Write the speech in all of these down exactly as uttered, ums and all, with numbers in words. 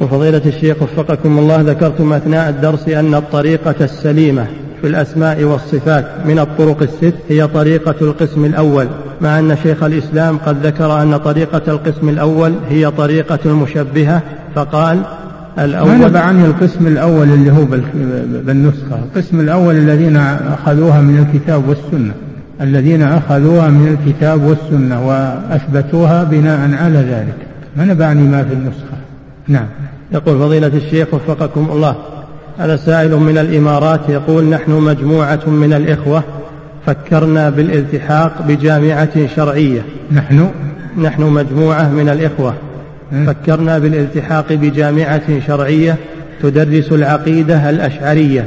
وفضيلة الشيخ وفقكم الله، ذكرتم أثناء الدرس أن الطريقة السليمة في الأسماء والصفات من الطرق الست هي طريقة القسم الأول، مع أن شيخ الإسلام قد ذكر أن طريقة القسم الأول هي طريقة المشبهة، فقال الأول. ما نبع عنه القسم الأول اللي هو بالنسخة. القسم الأول الذين أخذوها من الكتاب والسنة، الذين أخذوها من الكتاب والسنة وأثبتوها بناء على ذلك، ما نبعني ما في النسخة. نعم. يقول فضيلة الشيخ وفقكم الله، هذا سائل من الإمارات يقول: نحن مجموعة من الإخوة فكرنا بالالتحاق بجامعة شرعية. نحن نحن مجموعة من الإخوة فكرنا بالالتحاق بجامعة شرعية تدرس العقيدة الأشعرية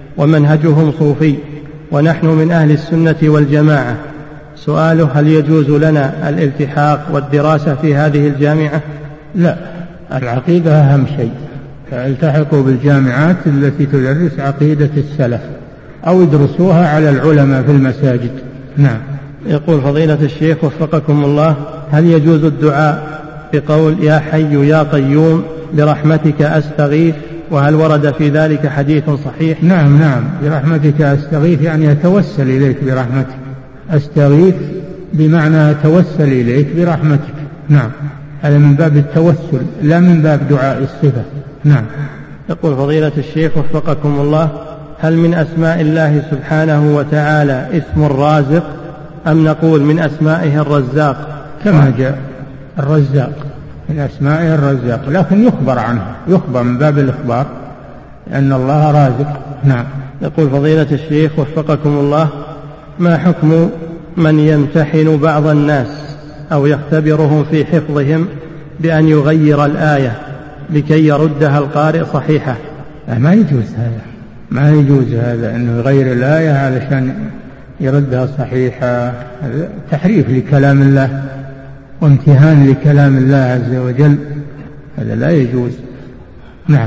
ومنهجهم صوفي، ونحن من أهل السنة والجماعة. سؤاله: هل يجوز لنا الالتحاق والدراسة في هذه الجامعة؟ لا، العقيدة أهم شيء، فالتحقوا بالجامعات التي تدرس عقيدة السلف أو يدرسوها على العلماء في المساجد. نعم. يقول فضيلة الشيخ وفقكم الله: هل يجوز الدعاء بقول يا حي يا قيوم برحمتك أستغيث، وهل ورد في ذلك حديث صحيح؟ نعم نعم، برحمتك أستغيث يعني أتوسل إليك برحمتك. أستغيث بمعنى أتوسل إليك برحمتك. نعم، هذا من باب التوسل لا من باب دعاء الصفة. نعم. يقول فضيلة الشيخ وفقكم الله: هل من أسماء الله سبحانه وتعالى اسم الرازق، أم نقول من أسمائه الرزاق؟ كما جاء الرزاق من أسمائه الرزاق، لكن يخبر عنه، يخبر من باب الإخبار أن الله رازق. نعم. يقول فضيلة الشيخ وفقكم الله: ما حكم من يمتحن بعض الناس أو يختبرهم في حفظهم بأن يغير الآية لكي يردها القارئ صحيحة؟ ما يجوز هذا، ما يجوز هذا أنه يغير الآية علشان يردها صحيحة. تحريف لكلام الله وامتهان لكلام الله عز وجل، هذا لا يجوز. نعم.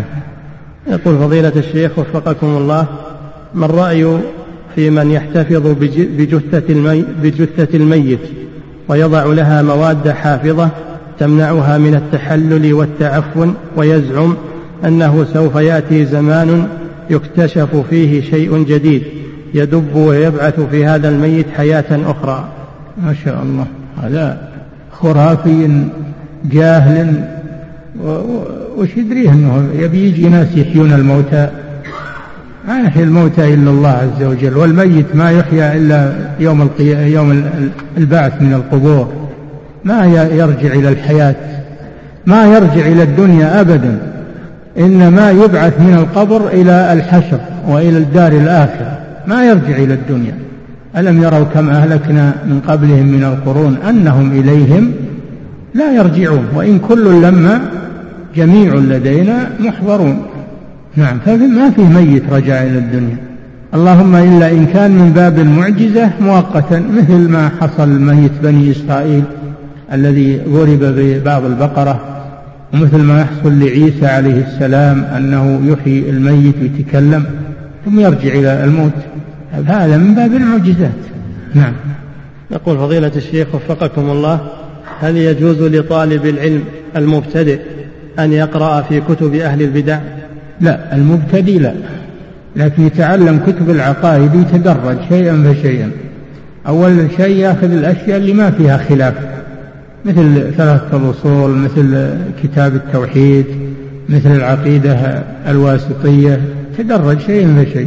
يقول فضيلة الشيخ وفقكم الله: ما الرأي في من يحتفظ بجثة الميت, بجثة الميت ويضع لها مواد حافظة تمنعها من التحلل والتعفن، ويزعم أنه سوف يأتي زمان يكتشف فيه شيء جديد يدب ويبعث في هذا الميت حياة أخرى؟ ما شاء الله، هذا خرافي جاهل، وش يدريه أنه يبي يجي ناس يحيون الموتى؟ ما يحيي الموتى إلا الله عز وجل، والميت ما يحيى إلا يوم القي... يوم البعث من القبور، ما يرجع إلى الحياة، ما يرجع إلى الدنيا أبدا، إنما يبعث من القبر إلى الحشر وإلى الدار الآخرة، ما يرجع إلى الدنيا. ألم يروا كم أهلكنا من قبلهم من القرون أنهم إليهم لا يرجعون، وإن كل لما جميع لدينا محضرون. نعم، فما فيه ميت رجع إلى الدنيا، اللهم إلا إن كان من باب المعجزة مؤقتا، مثل ما حصل ميت بني إسرائيل الذي ضرب ببعض البقرة، ومثل ما يحصل لعيسى عليه السلام أنه يحيي الميت ويتكلم ثم يرجع إلى الموت، هذا من باب المعجزات. نعم. يقول فضيلة الشيخ وفقكم الله: هل يجوز لطالب العلم المبتدئ أن يقرأ في كتب أهل البدع؟ لا، المبتدئ لا، لكن يتعلم كتب العقائد يتدرج شيئا فشيئا. أول شيء يأخذ الأشياء اللي ما فيها خلاف، مثل ثلاثة الأصول، مثل كتاب التوحيد، مثل العقيدة الواسطية، تدرج شيئا فشيئا.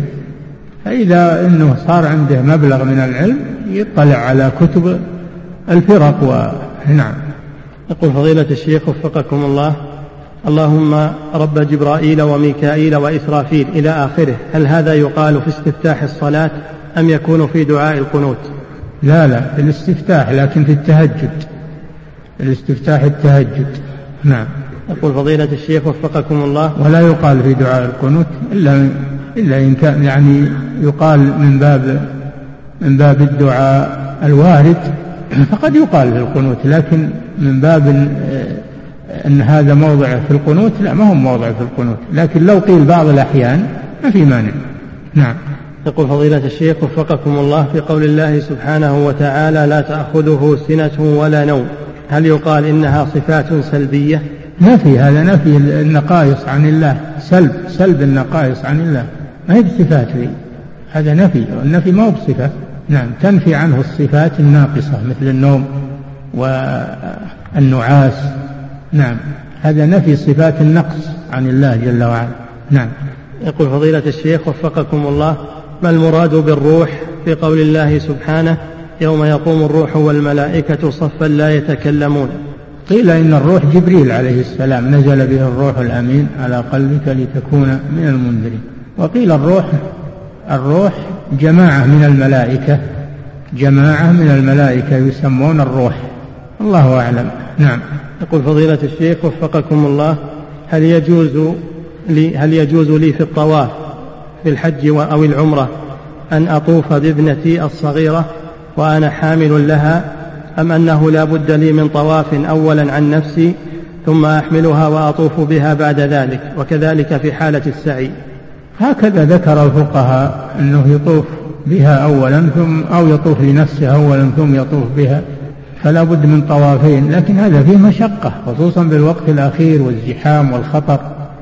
فإذا أنه صار عنده مبلغ من العلم يطلع على كتب الفرق. ونعم. يقول فضيلة الشيخ وفقكم الله: اللهم رب جبرائيل وميكائيل وإسرافيل إلى آخره، هل هذا يقال في استفتاح الصلاة أم يكون في دعاء القنوت؟ لا لا، في الاستفتاح، لكن في التهجد، الاستفتاح التهجد. نعم. يقول فضيلة الشيخ وفقكم الله: ولا يقال في دعاء القنوت إلا إلا إن كان يعني يقال من باب من باب الدعاء الوارد، فقد يقال في القنوت، لكن من باب أن هذا موضع في القنوت لا، ما هو موضع في القنوت، لكن لو قيل بعض الأحيان ما في مانع. نعم. يقول فضيلة الشيخ وفقكم الله: في قول الله سبحانه وتعالى لا تأخذه سنة ولا نوم، هل يقال إنها صفات سلبية؟ نفي، هذا نفي النقائص عن الله، سلب سلب النقائص عن الله، ما هي بصفات لي، هذا نفي، النفي ما هو بصفة. نعم، تنفي عنه الصفات الناقصة مثل النوم والنعاس. نعم، هذا نفي صفات النقص عن الله جل وعلا. نعم. يقول فضيلة الشيخ وفقكم الله: ما المراد بالروح في قول الله سبحانه: يوم يقوم الروح والملائكة صفا لا يتكلمون؟ قيل إن الروح جبريل عليه السلام نزل به الروح الأمين على قلبك لتكون من المنذرين. وقيل الروح الروح جماعة من الملائكة، جماعة من الملائكة يسمون الروح، الله أعلم. نعم. يقول فضيلة الشيخ وفقكم الله: هل يجوز لي هل يجوز لي في الطواف في الحج أو العمرة أن أطوف بابنتي الصغيرة وأنا حامل لها، أم أنه لا بد لي من طواف أولا عن نفسي ثم أحملها وأطوف بها بعد ذلك، وكذلك في حالة السعي؟ هكذا ذكر الفقهاء، أنه يطوف بها أولا ثم أو يطوف لنفسه أولا ثم يطوف بها، فلا بد من طوافين، لكن هذا فيه مشقة خصوصا بالوقت الأخير والزحام والخطر،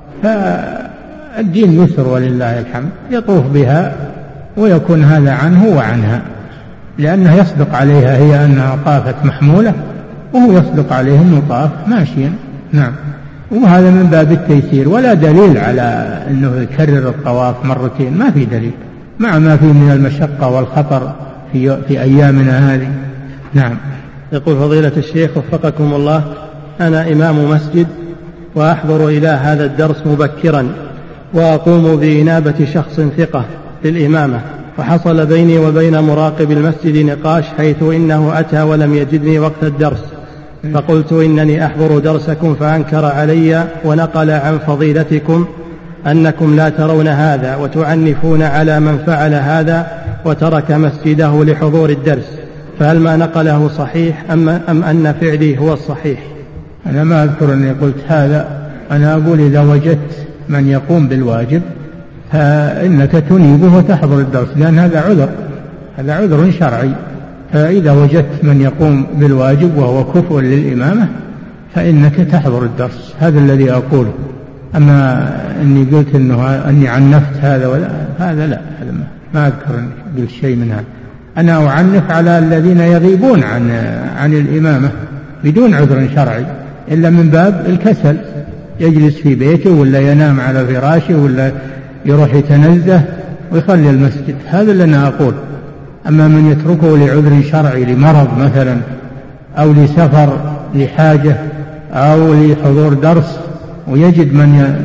فالدين يسر ولله الحمد، يطوف بها ويكون هذا عنه وعنها، لأنه يصدق عليها هي أنها طافت محمولة، وهو يصدق عليه أنه طاف ماشيا. نعم. وهذا من باب التيسير، ولا دليل على أنه يكرر الطواف مرتين، ما في دليل، مع ما فيه من المشقة والخطر في, في أيامنا هذه. نعم. يقول فضيلة الشيخ وفقكم الله: أنا إمام مسجد وأحضر إلى هذا الدرس مبكرا وأقوم بإنابة شخص ثقة للإمامة، وحصل بيني وبين مراقب المسجد نقاش، حيث إنه أتى ولم يجدني وقت الدرس، فقلت إنني أحضر درسكم، فأنكر علي ونقل عن فضيلتكم أنكم لا ترون هذا وتعنفون على من فعل هذا وترك مسجده لحضور الدرس، فهل ما نقله صحيح أم, أم أن فعلي هو الصحيح؟ أنا ما أذكر أني قلت هذا، أنا أقول إذا وجدت من يقوم بالواجب فإنك تنيبه وتحضر الدرس، لأن هذا عذر، هذا عذر شرعي، فإذا وجدت من يقوم بالواجب وهو كفء للإمامة فإنك تحضر الدرس، هذا الذي أقوله. أما أني قلت أنه أني عنفت هذا ولا هذا لا، هذا ما, ما أذكر أني قلت شيء من هذا. أنا أعنف على الذين يغيبون عن عن الإمامة بدون عذر شرعي، إلا من باب الكسل، يجلس في بيته ولا ينام على فراشه ولا يروح يتنزه ويخلي المسجد، هذا اللي أنا أقول. أما من يتركه لعذر شرعي، لمرض مثلا أو لسفر لحاجة أو لحضور درس، ويجد من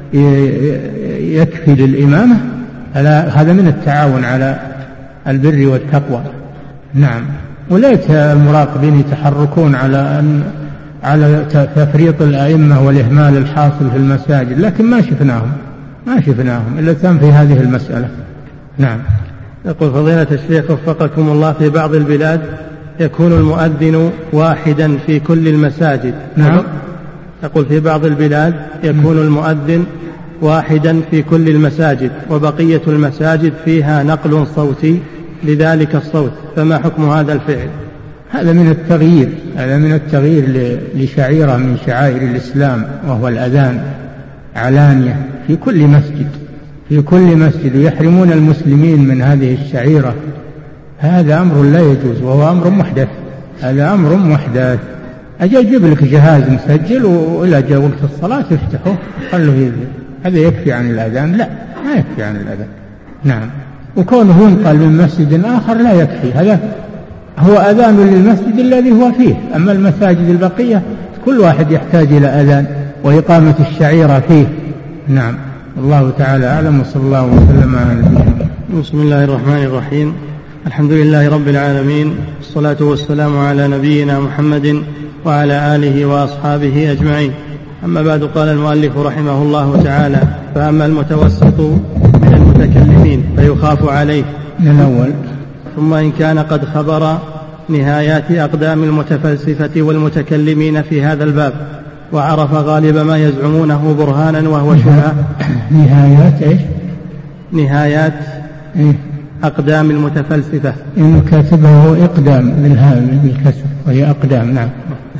يكفي للإمامة، هذا من التعاون على البر والتقوى. نعم. وليت المراقبين يتحركون على أن على تفريط الأئمة والإهمال الحاصل في المساجد، لكن ما شفناهم ما شفناهم إلا كان في هذه المسألة. نعم. يقول فضيلة الشيخ وفقكم الله: في بعض البلاد يكون المؤذن واحدا في كل المساجد. نعم. يقول في بعض البلاد يكون المؤذن واحدا في كل المساجد، وبقية المساجد فيها نقل صوتي لذلك الصوت، فما حكم هذا الفعل؟ هذا من التغيير، هذا من التغيير لشعيرة من شعائر الإسلام، وهو الأذان علانية في كل مسجد، في كل مسجد، يحرمون المسلمين من هذه الشعيرة. هذا أمر لا يجوز، وهو أمر محدث، هذا أمر محدث. أجي أجيب لك جهاز مسجل وإلا جاء وقت الصلاة تفتحه خلوه يذن، هذا يكفي عن الأذان؟ لا، ما يكفي عن الأذان. نعم. وكونه ينقل من مسجد آخر لا يكفي، هذا هو أذان للمسجد الذي هو فيه، أما المساجد البقية كل واحد يحتاج إلى أذان وإقامة الشعيرة فيه. نعم. الله تعالى أعلم، وصلى الله وسلم على نبينا. بسم الله الرحمن الرحيم، الحمد لله رب العالمين، والصلاة والسلام على نبينا محمد وعلى آله وأصحابه أجمعين. أما بعد، قال المؤلف رحمه الله تعالى: فأما المتوسط من المتكلمين فيخاف عليه من الأول، ثم إن كان قد خبر نهايات أقدام المتفلسفة والمتكلمين في هذا الباب، وعرف غالب ما يزعمونه برهانا وهو شبهة. نهايات إيش؟ نهايات إيه؟ أقدام المتفلسفة. إنه كاتبه إقدام بالكسر وهي أقدام. نعم.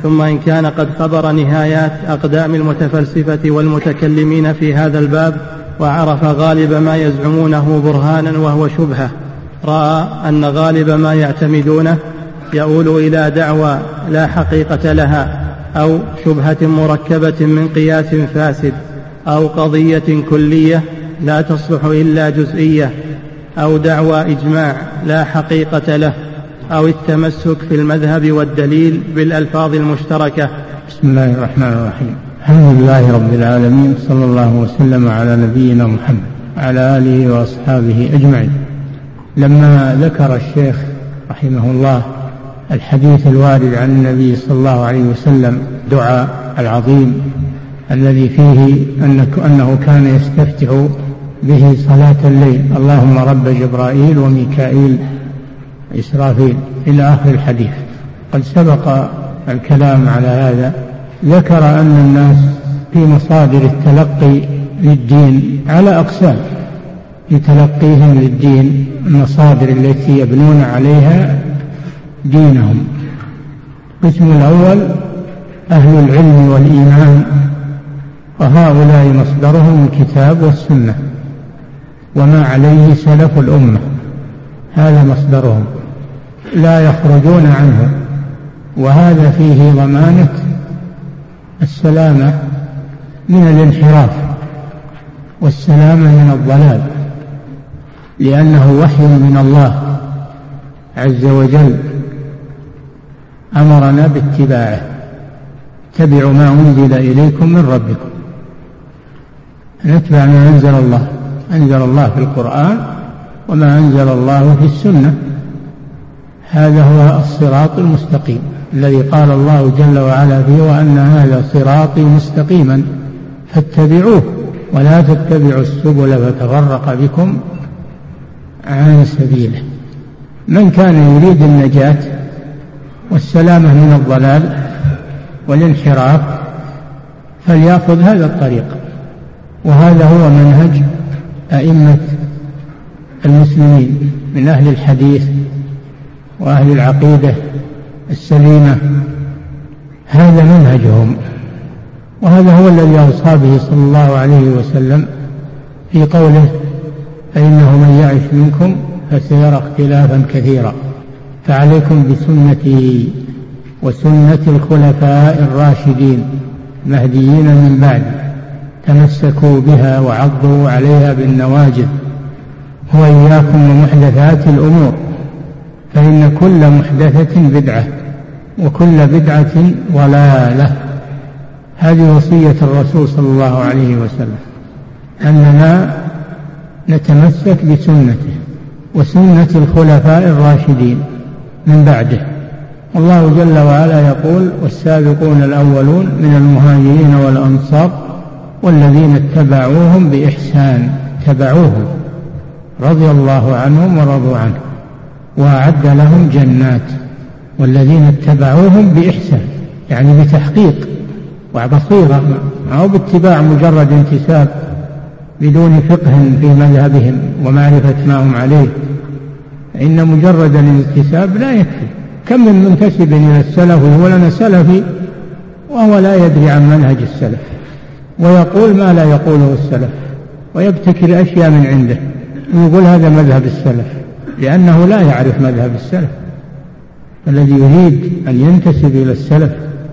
ثم إن كان قد خبر نهايات أقدام المتفلسفة والمتكلمين في هذا الباب وعرف غالب ما يزعمونه برهانا وهو شبهة، رأى أن غالب ما يعتمدونه يؤول إلى دعوى لا حقيقة لها، أو شبهة مركبة من قياس فاسد، أو قضية كلية لا تصلح إلا جزئية، أو دعوى إجماع لا حقيقة له، أو التمسك في المذهب والدليل بالألفاظ المشتركة. بسم الله الرحمن الرحيم. الحمد لله رب العالمين، صلى الله وسلم على نبينا محمد وعلى آله وأصحابه أجمعين. لما ذكر الشيخ رحمه الله الحديث الوارد عن النبي صلى الله عليه وسلم دعاء العظيم الذي فيه أنه كان يستفتح به صلاة الليل: اللهم رب جبرائيل وميكائيل إسرافيل، إلى آخر الحديث. قد سبق الكلام على هذا. ذكر أن الناس في مصادر التلقي للدين على أقسام، في تلقيهم للدين المصادر التي يبنون عليها دينهم. القسم الأول أهل العلم والإيمان، وهؤلاء مصدرهم الكتاب والسنة وما عليه سلف الأمة، هذا مصدرهم لا يخرجون عنه، وهذا فيه ضمانة السلامة من الانحراف والسلامة من الضلال، لأنه وحي من الله عز وجل أمرنا باتباعه: اتبعوا ما أنزل إليكم من ربكم. نتبع ما أنزل الله، أنزل الله في القرآن وما أنزل الله في السنة. هذا هو الصراط المستقيم الذي قال الله جل وعلا فيه: وأن هذا صراطي مستقيما فاتبعوه ولا تتبعوا السبل فتفرق بكم عن سبيله. من كان يريد النجاة والسلامة من الضلال والانحراف فليأخذ هذا الطريق، وهذا هو منهج أئمة المسلمين من أهل الحديث وأهل العقيدة السليمة. هذا منهجهم، وهذا هو الذي أوصى به صلى الله عليه وسلم في قوله: فإنه من يعش منكم فسيرى اختلافا كثيرا فعليكم بسنتي وسنة الخلفاء الراشدين المهديين من بعد، تمسكوا بها وعضوا عليها بالنواجذ، وإياكم ومحدثات الأمور فإن كل محدثة بدعة وكل بدعة ضلالة. هذه وصية الرسول صلى الله عليه وسلم، أننا نتمسك بسنته وسنة الخلفاء الراشدين من بعده. الله جل وعلا يقول: والسابقون الأولون من المهاجرين والأنصار والذين اتبعوهم بإحسان، اتبعوهم رضي الله عنهم ورضوا عنه وأعد لهم جنات. والذين اتبعوهم بإحسان يعني بتحقيق وبصيرة، ما هو باتباع مجرد انتساب بدون فقه في مذهبهم ومعرفة ما هم عليه، فإن مجرد الانتساب لا يكفي. كم من منتسب إلى السلف وهو لنا سلفي وهو لا يدري عن منهج السلف، ويقول ما لا يقوله السلف، ويبتكر أشياء من عنده ويقول هذا مذهب السلف، لأنه لا يعرف مذهب السلف. الذي يريد أن ينتسب إلى السلف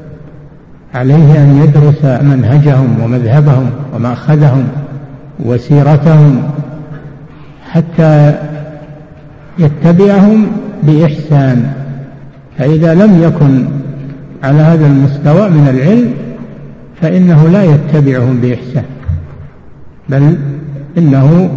عليه أن يدرس منهجهم ومذهبهم ومأخذهم وسيرتهم حتى يتبعهم بإحسان. فإذا لم يكن على هذا المستوى من العلم فإنه لا يتبعهم بإحسان، بل إنه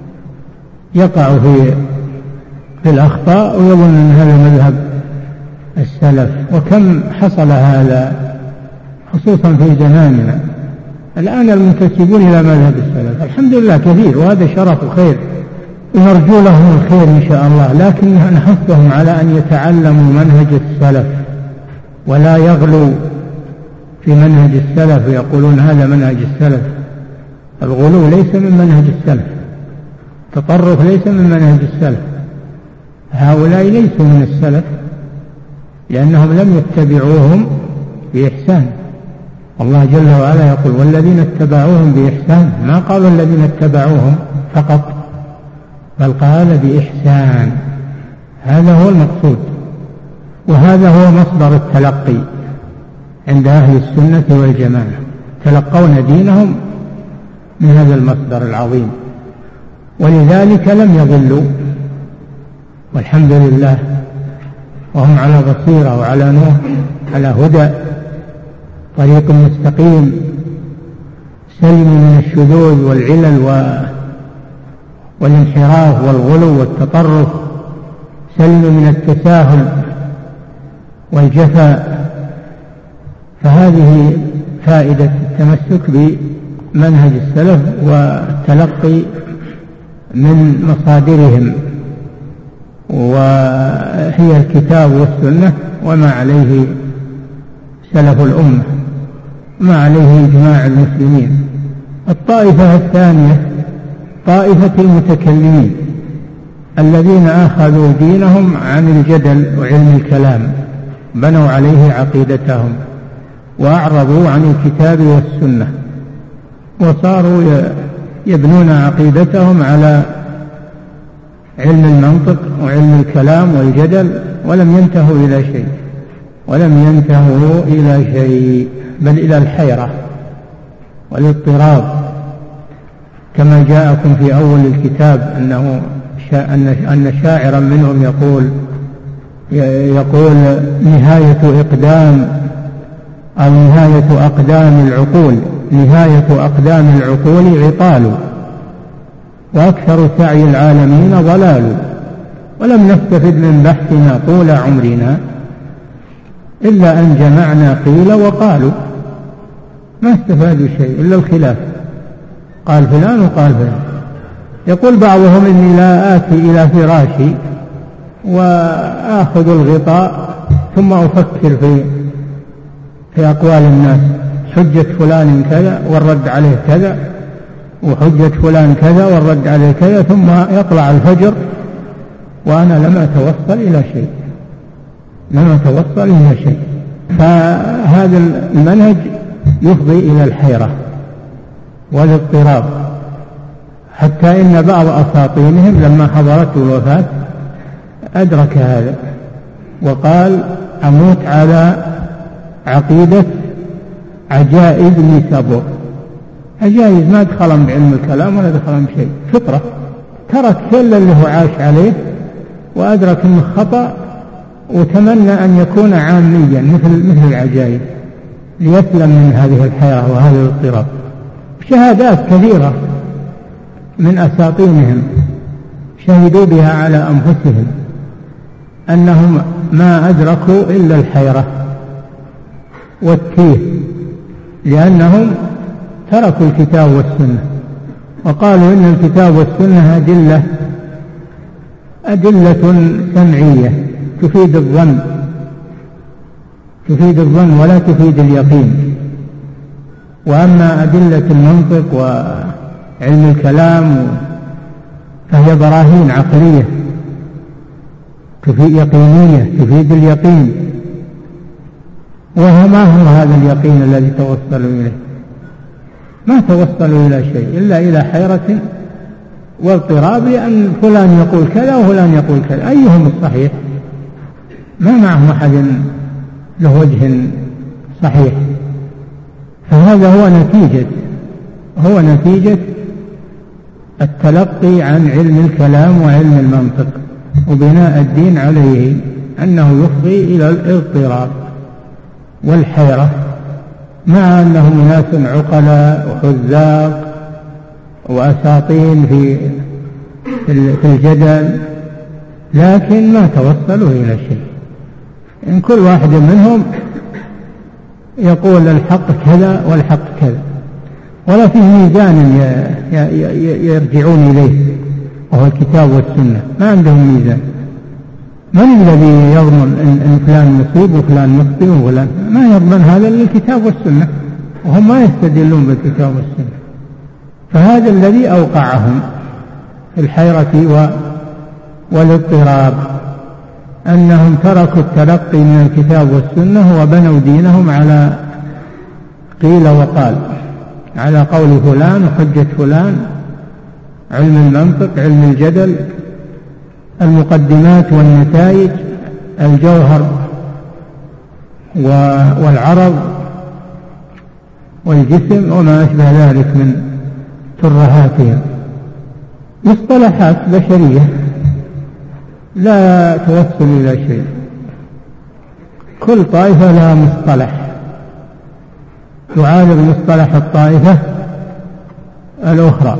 يقع في في الأخطاء ويظن أن هذا مذهب السلف. وكم حصل هذا خصوصا في زماننا الآن، المنتسبون إلى مذهب السلف الحمد لله كثير، وهذا شرف وخير ونرجو لهم الخير إن شاء الله، لكن نحثهم على أن يتعلموا منهج السلف ولا يغلوا في منهج السلف ويقولون هذا منهج السلف. الغلو ليس من منهج السلف، التطرف ليس من منهج السلف. هؤلاء ليسوا من السلف لأنهم لم يتبعوهم بإحسان. الله جل وعلا يقول والذين اتبعوهم بإحسان، ما قال الذين اتبعوهم فقط، بل قال بإحسان. هذا هو المقصود، وهذا هو مصدر التلقي عند أهل السنة والجماعة، تلقون دينهم من هذا المصدر العظيم، ولذلك لم يضلوا والحمد لله، وهم على بصيرة وعلى نور، على هدى، طريق مستقيم، سلم من الشذوذ والعلل والانحراف والغلو والتطرف، سلم من التساهل والجفاء. فهذه فائدة التمسك بمنهج السلف والتلقي من مصادرهم، وهي الكتاب والسنة وما عليه سلف الأمة، ما عليه إجماع المسلمين. الطائفة الثانية طائفة المتكلمين الذين أخذوا دينهم عن الجدل وعلم الكلام، بنوا عليه عقيدتهم وأعرضوا عن الكتاب والسنة، وصاروا يبنون عقيدتهم على علم المنطق وعلم الكلام والجدل، ولم ينتهوا إلى شيء ولم ينتهوا إلى شيء بل إلى الحيرة والاضطراب، كما جاءكم في أول الكتاب أنه أن شاعرا منهم يقول يقول نهاية إقدام أو نهاية أقدام العقول نهاية أقدام العقول عطال، وأكثر سعي العالمين ضلال، ولم نستفد من بحثنا طول عمرنا إلا أن جمعنا قيل وقالوا، ما استفادوا شيء إلا الخلاف، قال فلان وقال فلان. يقول بعضهم إني لا آتي إلى فراشي وآخذ الغطاء ثم أفكر في في أقوال الناس، حجة فلان كذا والرد عليه كذا، وحجة فلان كذا والرد عليه كذا، ثم يطلع الفجر وأنا لم أتوصل إلى شيء لم أتوصل إلى شيء. فهذا المنهج يفضي إلى الحيرة والاضطراب، حتى إن بعض أساطينهم لما حضرته الوفاة أدرك هذا وقال أموت على عقيدة عجائز نيسابور. عجائز ما دخلهم بعلم الكلام ولا دخلهم شيء، فطرة، ترك كل اللي هو عاش عليه وأدرك أنه خطأ، وتمنى أن يكون عاميا مثل مثل العجائز ليسلم من هذه الحياة وهذا الاضطراب. شهادات كثيرة من أساطينهم شهدوا بها على أنفسهم أنهم ما أدركوا إلا الحيرة والتيه، لأنهم تركوا الكتاب والسنة وقالوا إن الكتاب والسنة أدلة أدلة سمعية تفيد الظن تفيد الظن ولا تفيد اليقين، وأما أدلة المنطق وعلم الكلام فهي براهين عقلية تفيد يقينية تفيد اليقين، وما هو هذا اليقين الذي توصلوا إليه؟ ما توصلوا إلى شيء إلا إلى حيرة واضطراب، لأن فلان يقول كذا وفلان يقول كذا، أيهم الصحيح؟ ما معهم أحد له وجه صحيح. فهذا هو نتيجة هو نتيجة التلقي عن علم الكلام وعلم المنطق وبناء الدين عليه، أنه يفضي إلى الاضطراب والحيرة، مع أنهم ناس عقلاء وحذاق وأساطين في في الجدل، لكن ما توصلوا إلى شيء. إن كل واحد منهم يقول الحق كذا والحق كذا، ولا فيه ميزان يرجعون إليه وهو الكتاب والسنة، ما عندهم ميزان. من الذي يضمن أن فلان مصيب وفلان مخطئ وفلان؟ ما يضمن هذا إلا الكتاب والسنة، وهم ما يستدلون بالكتاب والسنة. فهذا الذي أوقعهم في الحيرة والاضطراب، أنهم تركوا التلقي من الكتاب والسنة وبنوا دينهم على قيل وقال، على قول فلان وحجة فلان، علم المنطق، علم الجدل، المقدمات والنتائج، الجوهر والعرض والجسم وما أشبه ذلك من ترهاتهم، مصطلحات بشرية لا توصل إلى شيء. كل طائفة لها مصطلح يعارض مصطلح الطائفة الأخرى،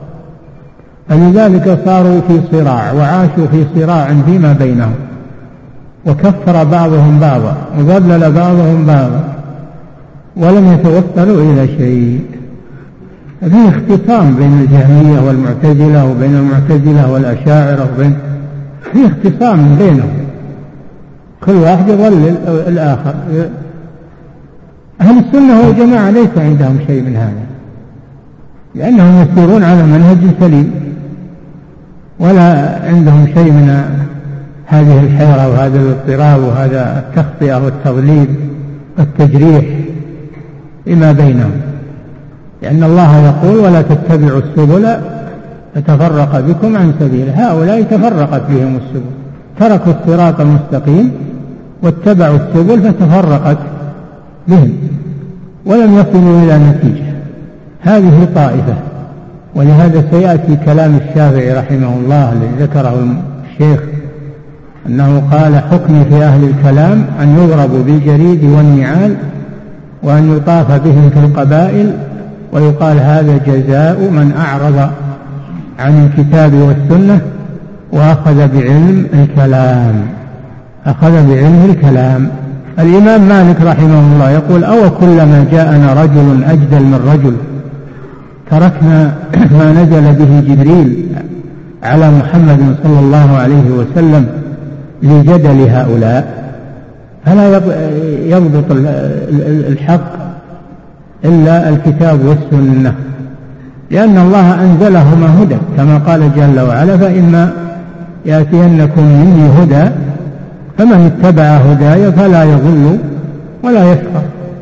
فلذلك صاروا في صراع وعاشوا في صراع فيما بينهم، وكفر بعضهم بعضا وضلل بعضهم بعضا ولم يتوصلوا إلى شيء. في اختصام بين الجهمية والمعتزلة وبين المعتزلة والأشاعرة وبين في اختصام بينهم، كل واحد يضلل الآخر. أهل السنة والجماعة ليس عندهم شيء من هذا، لأنهم يسيرون على منهج سليم، ولا عندهم شيء من هذه الحيرة وهذا الاضطراب وهذا التخطئة والتضليل والتجريح فيما بينهم، لأن الله يقول ولا تتبعوا السبل فتفرق بكم عن سبيله. هؤلاء تفرقت بهم السبل، تركوا الصراط المستقيم واتبعوا السبل فتفرقت بهم ولم يصلوا إلى نتيجة. هذه طائفة، ولهذا سيأتي كلام الشافعي رحمه الله الذي ذكره الشيخ أنه قال حكمي في أهل الكلام أن يضربوا بالجريد والنعال وأن يطاف بهم في القبائل ويقال هذا جزاء من أعرض عن الكتاب والسنة وأخذ بعلم الكلام أخذ بعلم الكلام. الإمام مالك رحمه الله يقول أو كلما جاءنا رجل أجدل من رجل تركنا ما نزل به جبريل على محمد صلى الله عليه وسلم لجدل هؤلاء، فلا يضبط الحق إلا الكتاب والسنة، لأن الله أنزلهما هدى كما قال جل وعلا فإما يأتينكم مني هدى فمن اتبع هداي فلا يضل ولا يشقى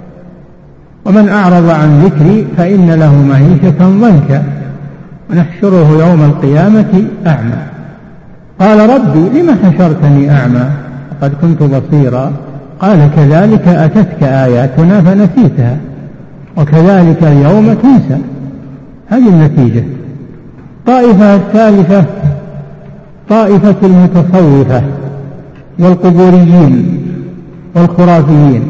ومن أعرض عن ذكري فإن له معيشة ضنكا ونحشره يوم القيامة أعمى. قال ربي لم حشرتني أعمى قد كنت بصيرا قال كذلك أتتك آياتنا فنسيتها وكذلك اليوم تنسى. هذه النتيجة. طائفة الثالثة طائفة المتصوفة والقبوريين والخرافيين،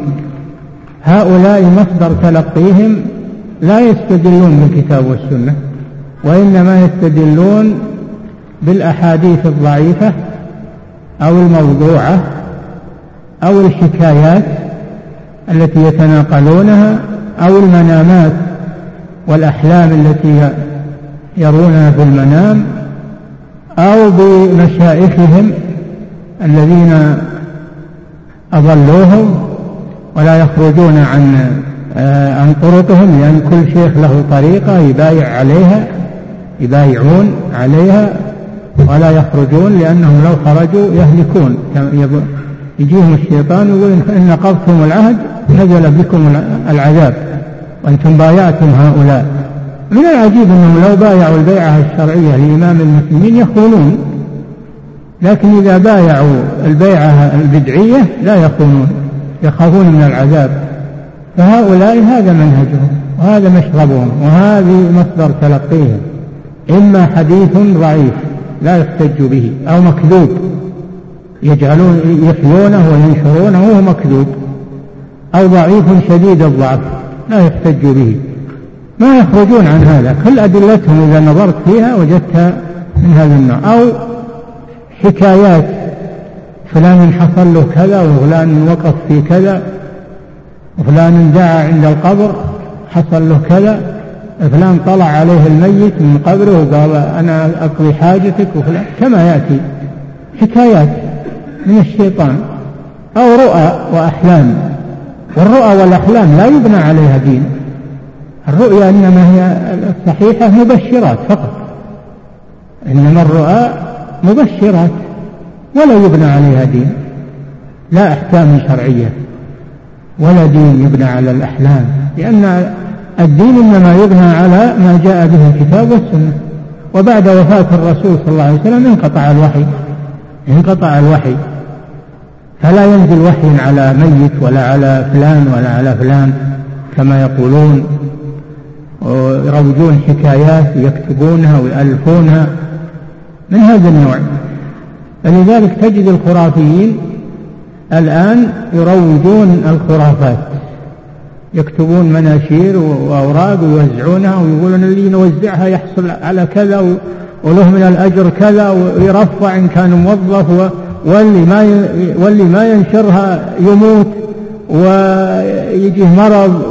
هؤلاء مصدر تلقيهم لا يستدلون بالكتاب والسنة وإنما يستدلون بالأحاديث الضعيفة أو الموضوعة أو الحكايات التي يتناقلونها أو المنامات والأحلام التي يرونها في المنام أو بمشايخهم الذين أضلوهم ولا يخرجون عن عن طرقهم، لأن كل شيخ له طريقة يبايع عليها يبايعون عليها ولا يخرجون، لأنهم لو خرجوا يهلكون. يجيهم الشيطان يقول إن نقضتم العهد نزل بكم العذاب وأنتم بايعتم هؤلاء. من العجيب أنهم لو بايعوا البيعة الشرعية لإمام المسلمين يخونون، لكن إذا بايعوا البيعة البدعية لا يخونون، يخافون من العذاب. فهؤلاء هذا منهجهم وهذا مشربهم وهذه مصدر تلقيهم، إما حديث ضعيف لا يحتج به أو مكذوب يجعلون يحيونه وينشرونه وهو مكذوب، أو ضعيف شديد الضعف لا يحتج به. ما يخرجون عن هذا، كل أدلتهم إذا نظرت فيها وجدتها من هذا النوع. أو حكايات فلان حصل له كذا وفلان وقف في كذا وفلان دعا عند القبر حصل له كذا، فلان طلع عليه الميت من قبره وقال أنا أقضي حاجتك وفلان، كما يأتي حكايات من الشيطان. أو رؤى وأحلام، والرؤى والأحلام لا يبنى عليها دين. الرؤيا إنما هي الصحيحة مبشرات فقط، إنما الرؤى مبشرات ولا يبنى عليها دين. لا أحكام شرعية ولا دين يبنى على الأحلام، لأن الدين إنما يبنى على ما جاء به الكتاب والسنة. وبعد وفاة الرسول صلى الله عليه وسلم انقطع الوحي انقطع الوحي فلا ينزل وحي على ميت ولا على فلان ولا على فلان كما يقولون، ويروجون حكايات يكتبونها ويألفونها من هذا النوع. فلذلك تجد الخرافيين الآن يروجون الخرافات، يكتبون مناشير وأوراق ويوزعونها ويقولون اللي نوزعها يحصل على كذا وله من الأجر كذا، ويرفع إن كان موظف، واللي ما واللي ما ينشرها يموت ويجيه مرض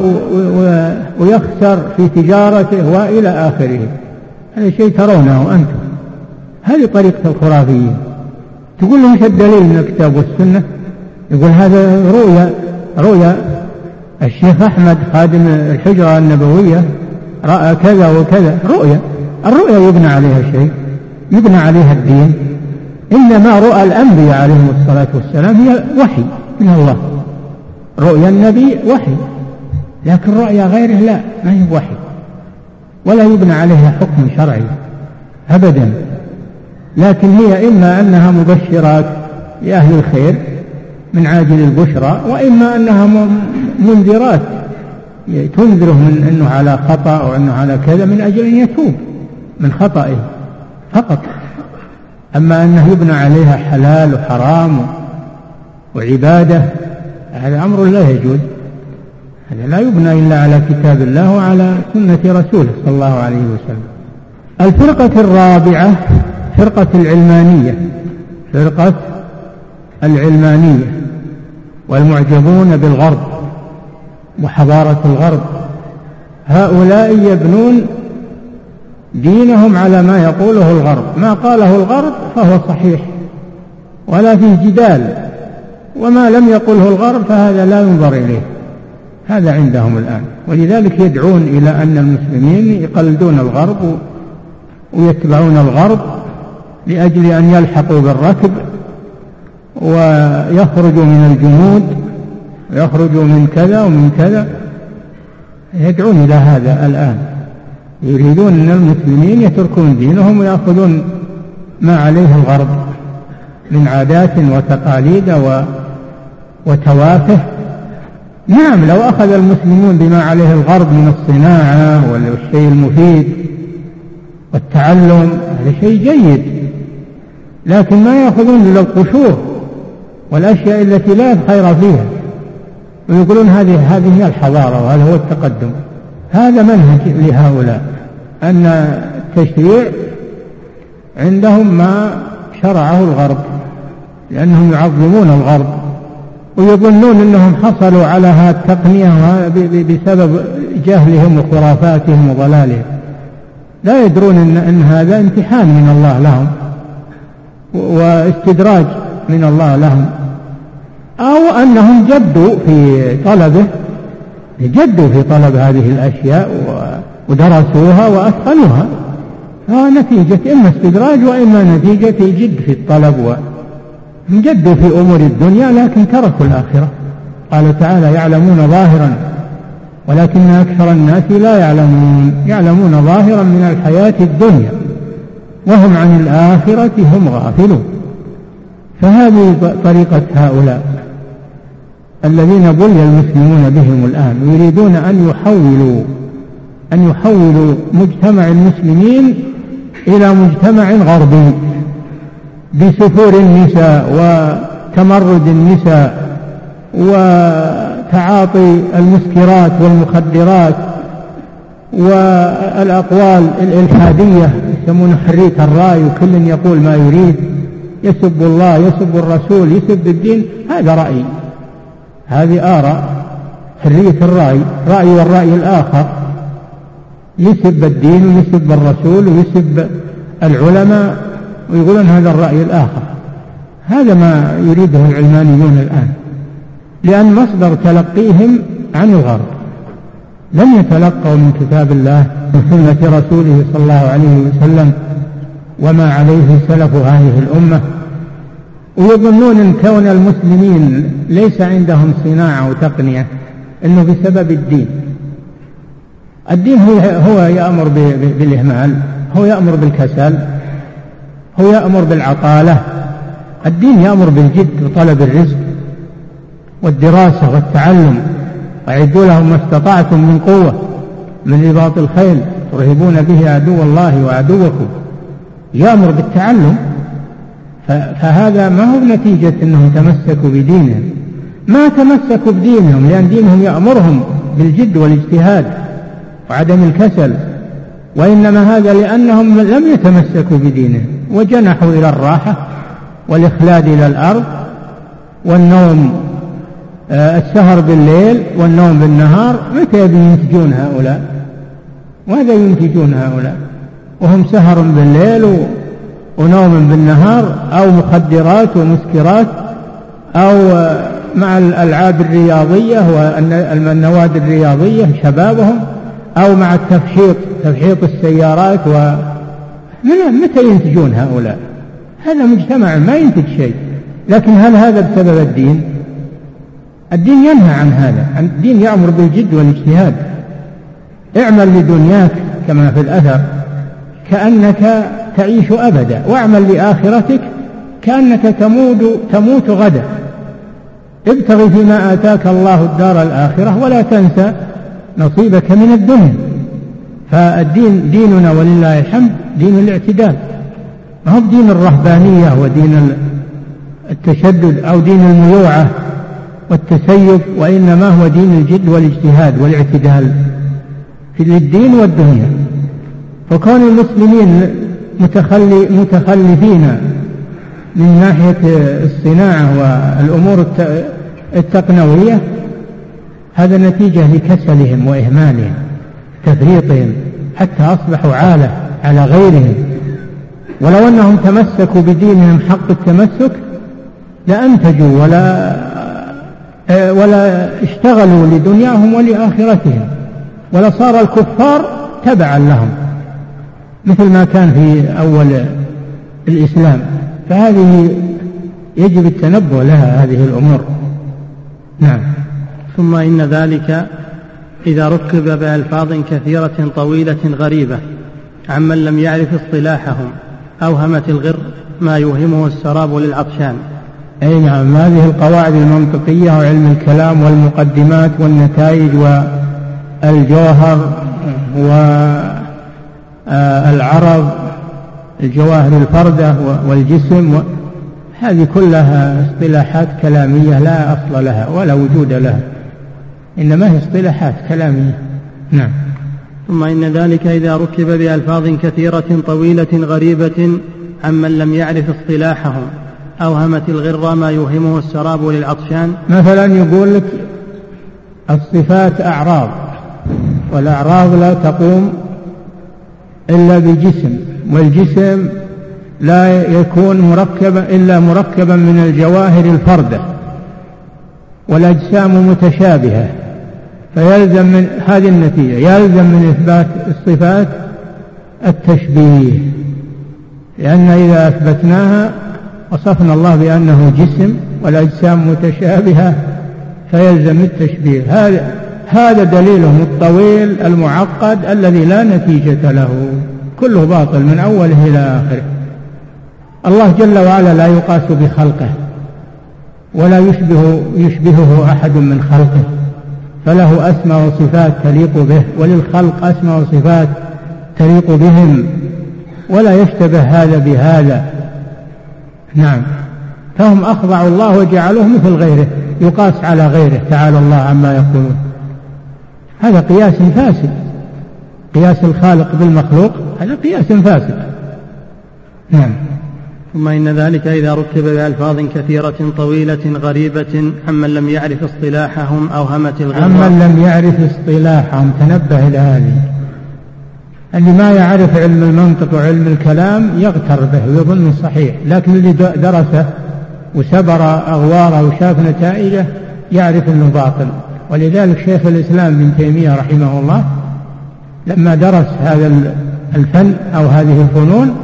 ويخسر في تجارته وإلى آخره. هذا شيء ترونه أنتم، هذه طريقة الخرافيين. تقول لهم ايش الدليل من الكتاب والسنة؟ يقول هذا رؤيا رؤيا الشيخ أحمد خادم الحجرة النبوية رأى كذا وكذا. رؤيا الرؤيا يبنى عليها شيء، يبنى عليها الدين. إنما رؤى الأنبياء عليهم الصلاة والسلام هي وحي من الله، رؤيا النبي وحي، لكن رؤيا غيره لا، ما هي وحي ولا يبنى عليها حكم شرعي أبدا، لكن هي إما أنها مبشرات لأهل الخير من عاجل البشرى، وإما أنها منذرات تنذره من أنه على خطأ أو أنه على كذا من أجل أن يتوب من خطئه فقط. أما أنه يبنى عليها حلال وحرام وعبادة هذا أمر لا يجوز، هذا لا يبنى إلا على كتاب الله وعلى سنة رسوله صلى الله عليه وسلم. الفرقة الرابعة فرقة العلمانية، فرقة العلمانية والمعجبون بالغرب وحضارة الغرب. هؤلاء يبنون دينهم على ما يقوله الغرب، ما قاله الغرب فهو صحيح ولا فيه جدال، وما لم يقله الغرب فهذا لا ينظر إليه. هذا عندهم الآن، ولذلك يدعون إلى أن المسلمين يقلدون الغرب ويتبعون الغرب لأجل أن يلحقوا بالركب ويخرجوا من الجنود ويخرجوا من كذا ومن كذا. يدعون إلى هذا الآن، يريدون أن المسلمين يتركون دينهم ويأخذون ما عليه الغرب من عادات وتقاليد وتوافه. نعم، لو أخذ المسلمون بما عليه الغرب من الصناعة والشيء المفيد والتعلم هذا شيء جيد، لكن ما يأخذون إلا القشور والأشياء التي لا خير فيها، ويقولون هذه هذه هي الحضارة وهذا هو التقدم. هذا منهج لهؤلاء، أن التشريع عندهم ما شرعه الغرب، لأنهم يعظمون الغرب ويظنون أنهم حصلوا على هذه التقنية بسبب جهلهم وخرافاتهم وضلالهم. لا يدرون إن, إن هذا امتحان من الله لهم واستدراج من الله لهم، أو أنهم جدوا في طلبه جدوا في طلب هذه الأشياء ودرسوها وأتقنوها، فنتيجة إما استدراج وإما نتيجة جد في الطلب، وجدوا في أمور الدنيا لكن تركوا الآخرة. قال تعالى يعلمون ظاهرا ولكن أكثر الناس لا يعلمون، يعلمون ظاهرا من الحياة الدنيا وهم عن الآخرة هم غافلون. فهذه طريقة هؤلاء الذين بلي المسلمون بهم الآن، يريدون أن يحولوا أن يحولوا مجتمع المسلمين إلى مجتمع غربي بسفور النساء وتمرد النساء وتعاطي المسكرات والمخدرات والأقوال الإلحادية يسمون حرية الرأي، وكل يقول ما يريد، يسب الله يسب الرسول يسب الدين. هذا رأي، هذه آراء، حرية الرأي، رأي والرأي الآخر، يسب الدين ويسب الرسول ويسب العلماء ويقولون هذا الرأي الآخر. هذا ما يريده العلمانيون الآن، لأن مصدر تلقيهم عن الغرب، لم يتلقوا من كتاب الله وسنة رسوله صلى الله عليه وسلم وما عليه سلف هذه الأمة، ويظنون أن كون المسلمين ليس عندهم صناعة وتقنية أنه بسبب الدين. الدين هو, هو يأمر بالإهمال، هو يأمر بالكسل، هو يأمر بالعطالة. الدين يأمر بالجد وطلب الرزق والدراسة والتعلم. أعدوا لهم ما استطعتم من قوة من رباط الخيل ترهبون به عدو الله وعدوكم. يأمر بالتعلم. فهذا ما هو نتيجة أنهم تمسكوا بدينهم، ما تمسكوا بدينهم لأن دينهم يأمرهم بالجد والاجتهاد وعدم الكسل، وإنما هذا لأنهم لم يتمسكوا بدينهم وجنحوا إلى الراحة والإخلاد إلى الأرض والنوم، السهر بالليل والنوم بالنهار. متى ينتجون هؤلاء؟ ماذا ينتجون هؤلاء وهم سهر بالليل ونوم بالنهار، أو مخدرات ومسكرات، أو مع الألعاب الرياضية والنوادي الرياضية شبابهم، أو مع التفحيط تفحيط السيارات. و متى ينتجون هؤلاء؟ هذا مجتمع ما ينتج شيء. لكن هل هذا بسبب الدين؟ الدين ينهى عن هذا. الدين يأمر بالجد والاجتهاد. اعمل لدنياك كما في الأثر كأنك تعيش أبدا، واعمل لآخرتك كأنك تموت, تموت غدا. ابتغ فيما آتاك الله الدار الآخرة ولا تنسى نصيبك من الدنيا. فالدين ديننا ولله الحمد دين الاعتدال، ما هو دين الرهبانية ودين التشدد أو دين الميوعة والتسيب، وإنما هو دين الجد والاجتهاد والاعتدال في الدين والدنيا. وكون المسلمين متخلي متخلفين من ناحية الصناعة والأمور التقنوية هذا نتيجة لكسلهم وإهمالهم تفريطهم، حتى أصبحوا عالة على غيرهم. ولو أنهم تمسكوا بدينهم حق التمسك لأنتجوا ولا ولا اشتغلوا لدنياهم ولآخرتهم، ولصار الكفار تبعا لهم مثل ما كان في أول الإسلام. فهذه يجب التنبه لها هذه الأمور. نعم. ثم إن ذلك إذا ركب بألفاظ كثيرة طويلة غريبة عمن لم يعرف اصطلاحهم أوهمت الغر ما يوهمه السراب للعطشان. أي نعم. هذه القواعد المنطقية وعلم الكلام والمقدمات والنتائج والجوهر والعرض الجواهر الفردة والجسم، هذه كلها اصطلاحات كلامية لا أصل لها ولا وجود لها، إنما هي اصطلاحات كلامية. نعم. ثم إن ذلك إذا ركب بألفاظ كثيرة طويلة غريبة عمن لم يعرف اصطلاحهم أوهمت الغر ما يوهمه السراب للعطشان. مثلا يقول لك الصفات أعراض، والأعراض لا تقوم إلا بجسم، والجسم لا يكون مركبا إلا مركبا من الجواهر الفردة، والأجسام متشابهة، فيلزم من هذه النتيجة يلزم من إثبات الصفات التشبيه، لأن إذا أثبتناها وصفنا الله بأنه جسم والأجسام متشابهة فيلزم التشبيه. هذا هذا دليلهم الطويل المعقد الذي لا نتيجة له، كله باطل من أوله إلى آخره. الله جل وعلا لا يقاس بخلقه ولا يشبه يشبهه أحد من خلقه، فله أسماء وصفات تليق به، وللخلق أسماء وصفات تليق بهم، ولا يشتبه هذا بهذا. نعم. فهم أخضعوا الله وجعلوه مثل غيره، يقاس على غيره تعالى الله عما يقولون. هذا قياس فاسد، قياس الخالق بالمخلوق هذا قياس فاسد. نعم. ثم إن ذلك إذا ركب بألفاظ كثيرة طويلة غريبة عمن لم يعرف اصطلاحهم أوهمت الغر. عمن لم يعرف اصطلاحهم، تنبه إلى هذه. اللي ما يعرف علم المنطق وعلم الكلام يغتر به ويظن صحيح، لكن اللي درسه وسبر أغواره وشاف نتائجه يعرف أنه باطل. ولذلك شيخ الإسلام ابن تيمية رحمه الله لما درس هذا الفن أو هذه الفنون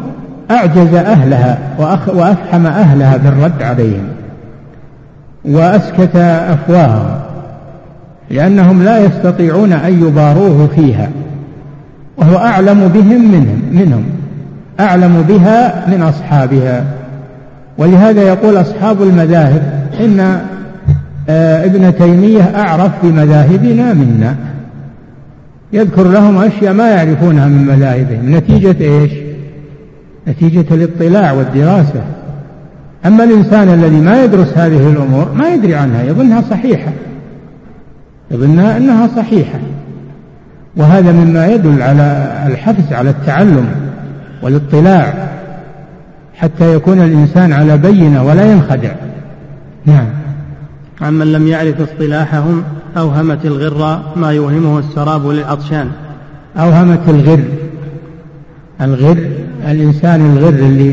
أعجز أهلها وأفحم أهلها بالرد عليهم وأسكت أفواههم، لأنهم لا يستطيعون أن يباروه فيها، وهو أعلم بهم منهم, منهم أعلم بها من أصحابها. ولهذا يقول أصحاب المذاهب إن ابن تيمية أعرف بمذاهبنا منا، يذكر لهم أشياء ما يعرفونها من مذاهبهم، نتيجة إيش؟ نتيجة الاطلاع والدراسة. أما الإنسان الذي ما يدرس هذه الأمور ما يدري عنها، يظنها صحيحة يظنها أنها صحيحة، وهذا مما يدل على الحث على التعلم والاطلاع حتى يكون الإنسان على بينة ولا ينخدع. نعم. عمن لم يعرف اصطلاحهم أوهمت الغر ما يوهمه السراب للعطشان. أوهمت الغر، الغر الإنسان الغر اللي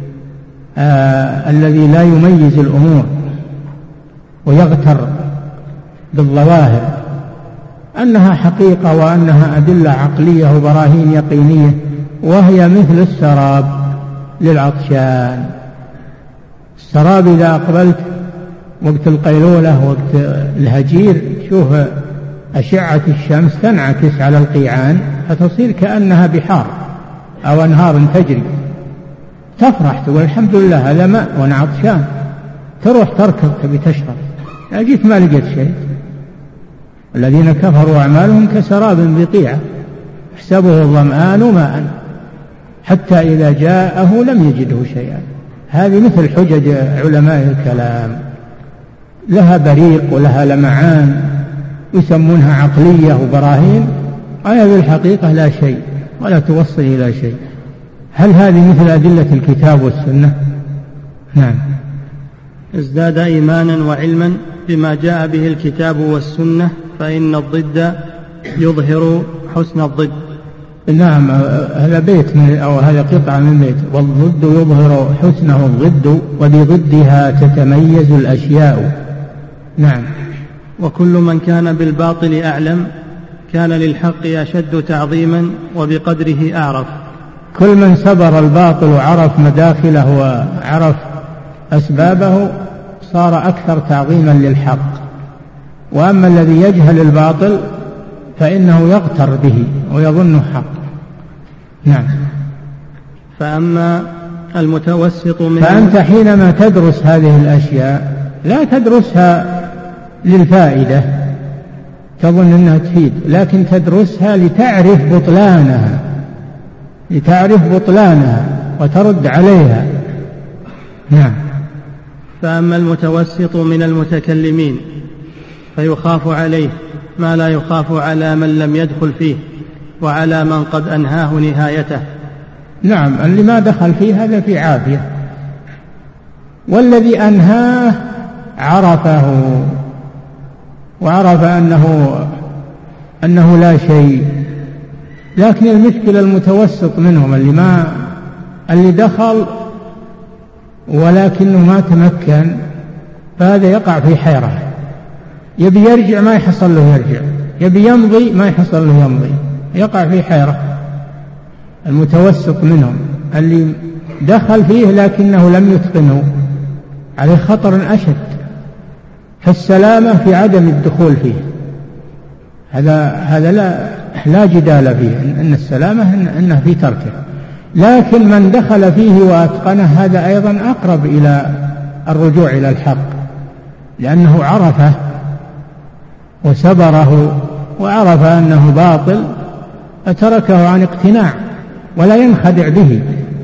آه الذي لا يميز الأمور ويغتر بالظواهر أنها حقيقة وأنها أدلة عقلية وبراهين يقينية، وهي مثل السراب للعطشان. السراب إذا أقبلت وقت القيلولة وقت الهجير شوف أشعة الشمس تنعكس على القيعان فتصير كأنها بحار أو أنهار تجري، تفرح تقول الحمد لله هذا ماء وأنا عطشان، تروح تركض تبي تشرب، جيت ما لقيت شيء. الذين كفروا أعمالهم كسراب بقيعة يحسبه الظمآن ماء حتى إذا جاءه لم يجده شيئا. هذه مثل حجج علماء الكلام، لها بريق ولها لمعان يسمونها عقلية وبراهين، وهي بالحقيقة لا شيء ولا توصل إلى شيء. هل هذه مثل أدلة الكتاب والسنة؟ نعم. ازداد إيمانا وعلما بما جاء به الكتاب والسنة فإن الضد يظهر حسن الضد. نعم، هذا بيت من أو هذا قطعة من بيت. والضد يظهر حسنه الضد وبضدها تتميز الأشياء. نعم. وكل من كان بالباطل أعلم كان للحق أشد تعظيما وبقدره أعرف. كل من سبر الباطل وعرف مداخله وعرف أسبابه صار أكثر تعظيما للحق. وأما الذي يجهل الباطل فإنه يغتر به ويظنه حق. نعم. فأما المتوسط من فأنت حينما تدرس هذه الأشياء لا تدرسها للفائدة تظن أنها تفيد، لكن تدرسها لتعرف بطلانها لتعرف بطلانها وترد عليها. نعم. فأما المتوسط من المتكلمين فيخاف عليه ما لا يخاف على من لم يدخل فيه وعلى من قد أنهاه نهايته. نعم، اللي ما دخل فيه هذا في عافية، والذي أنهاه عرفه وعرف أنه أنه لا شيء. لكن المشكلة المتوسط منهم اللي ما اللي دخل ولكنه ما تمكن، فهذا يقع في حيرة، يبي يرجع ما يحصل له يرجع، يبي يمضي ما يحصل له يمضي، يقع في حيرة. المتوسط منهم اللي دخل فيه لكنه لم يتقنه عليه خطر أشد، فالسلامة في عدم الدخول فيه. هذا هذا لا لا جدال فيه أن السلامة أنه في تركه. لكن من دخل فيه وأتقنه هذا أيضا أقرب إلى الرجوع إلى الحق، لأنه عرفه وسبره وعرف أنه باطل فتركه عن اقتناع ولا ينخدع به.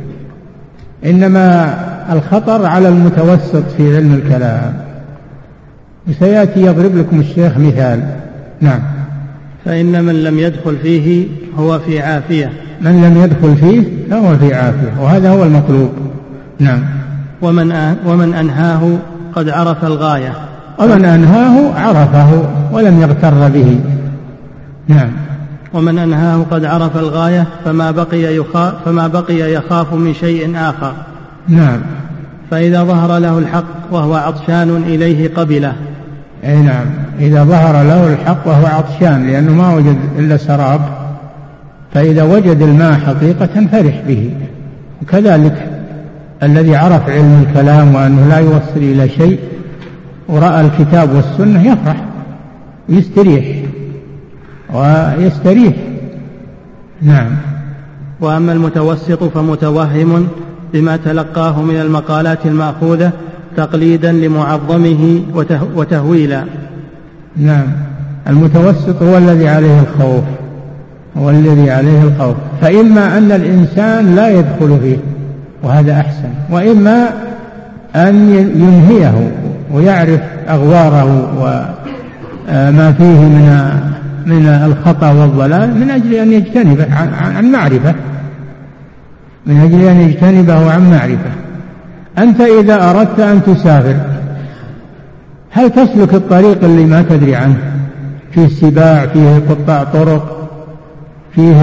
إنما الخطر على المتوسط في علم الكلام، وسيأتي يضرب لكم الشيخ مثال. نعم. فإن من لم يدخل فيه هو في عافية. من لم يدخل فيه فهو في عافية، وهذا هو المطلوب. نعم. ومن ومن أنهاه قد عرف الغاية. ومن أنهاه عرفه ولم يغتر به. نعم. ومن أنهاه قد عرف الغاية فما بقي يخاف فما بقي يخاف من شيء آخر. نعم. فإذا ظهر له الحق وهو عطشان إليه قبله. أي نعم، إذا ظهر له الحق وهو عطشان لأنه ما وجد إلا سراب، فإذا وجد الماء حقيقة فرح به وكذلك الذي عرف علم الكلام وأنه لا يوصل إلى شيء ورأى الكتاب والسنة يفرح ويستريح ويستريح. نعم. وأما المتوسط فمتوهم بما تلقاه من المقالات المأخوذة تقليدا لمعظمه وتهويلا. نعم. المتوسط هو الذي عليه الخوف، هو الذي عليه الخوف، فإما أن الإنسان لا يدخل فيه وهذا أحسن، وإما أن ينهيه ويعرف أغواره وما فيه من من الخطأ والضلال من أجل أن يجتنبه عن معرفة، من أجل أن يجتنبه عن معرفة. أنت إذا أردت أن تسافر هل تسلك الطريق اللي ما تدري عنه، فيه سباع، فيه قطاع طرق، فيه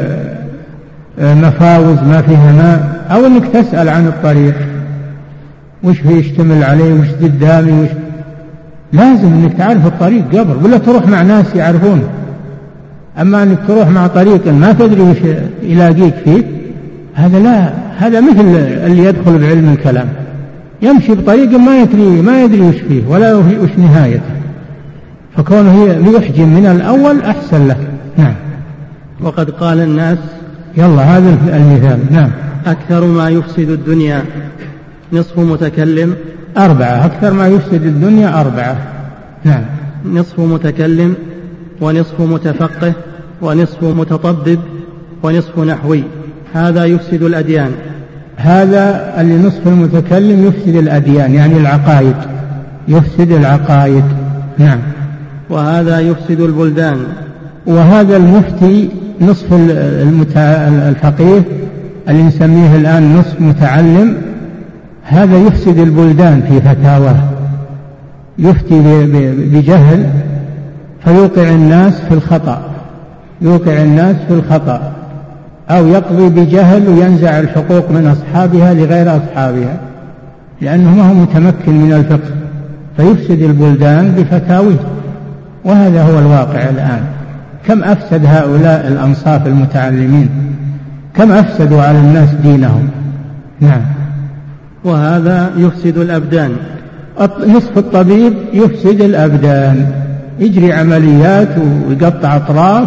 مفاوز ما فيها ماء، أو أنك تسأل عن الطريق وش فيه يشتمل عليه وش قدامي وش؟ لازم أنك تعرف الطريق قبل، ولا تروح مع ناس يعرفون. أما أنك تروح مع طريق ما تدري وش يلاقيك فيه، هذا لا، هذا مثل اللي يدخل بعلم الكلام يمشي بطريق ما يدري ما يدري وش فيه ولا وش نهايته، فكونه يحجم من الأول أحسن له. نعم. وقد قال الناس، يلا هذا المثال. نعم. أكثر ما يفسد الدنيا نصف متكلم. أربعة. أكثر ما يفسد الدنيا أربعة. نعم. نصف متكلم، ونصف متفقه، ونصف متطبب، ونصف نحوي. هذا يفسد الأديان. هذا اللي نصف المتكلم يفسد الأديان، يعني العقائد، يفسد العقائد. نعم. وهذا يفسد البلدان. وهذا المفتي نصف الفقيه اللي نسميه الآن نصف متعلم، هذا يفسد البلدان في فتاواه، يفتي بجهل فيوقع الناس في الخطأ، يوقع الناس في الخطأ، أو يقضي بجهل وينزع الحقوق من أصحابها لغير أصحابها لأنه ما هو متمكن من الفقه، فيفسد البلدان بفتاويه. وهذا هو الواقع الآن. كم أفسد هؤلاء الأنصاف المتعلمين، كم أفسدوا على الناس دينهم. نعم. وهذا يفسد الأبدان. نصف الطبيب يفسد الأبدان، يجري عمليات ويقطع أطراف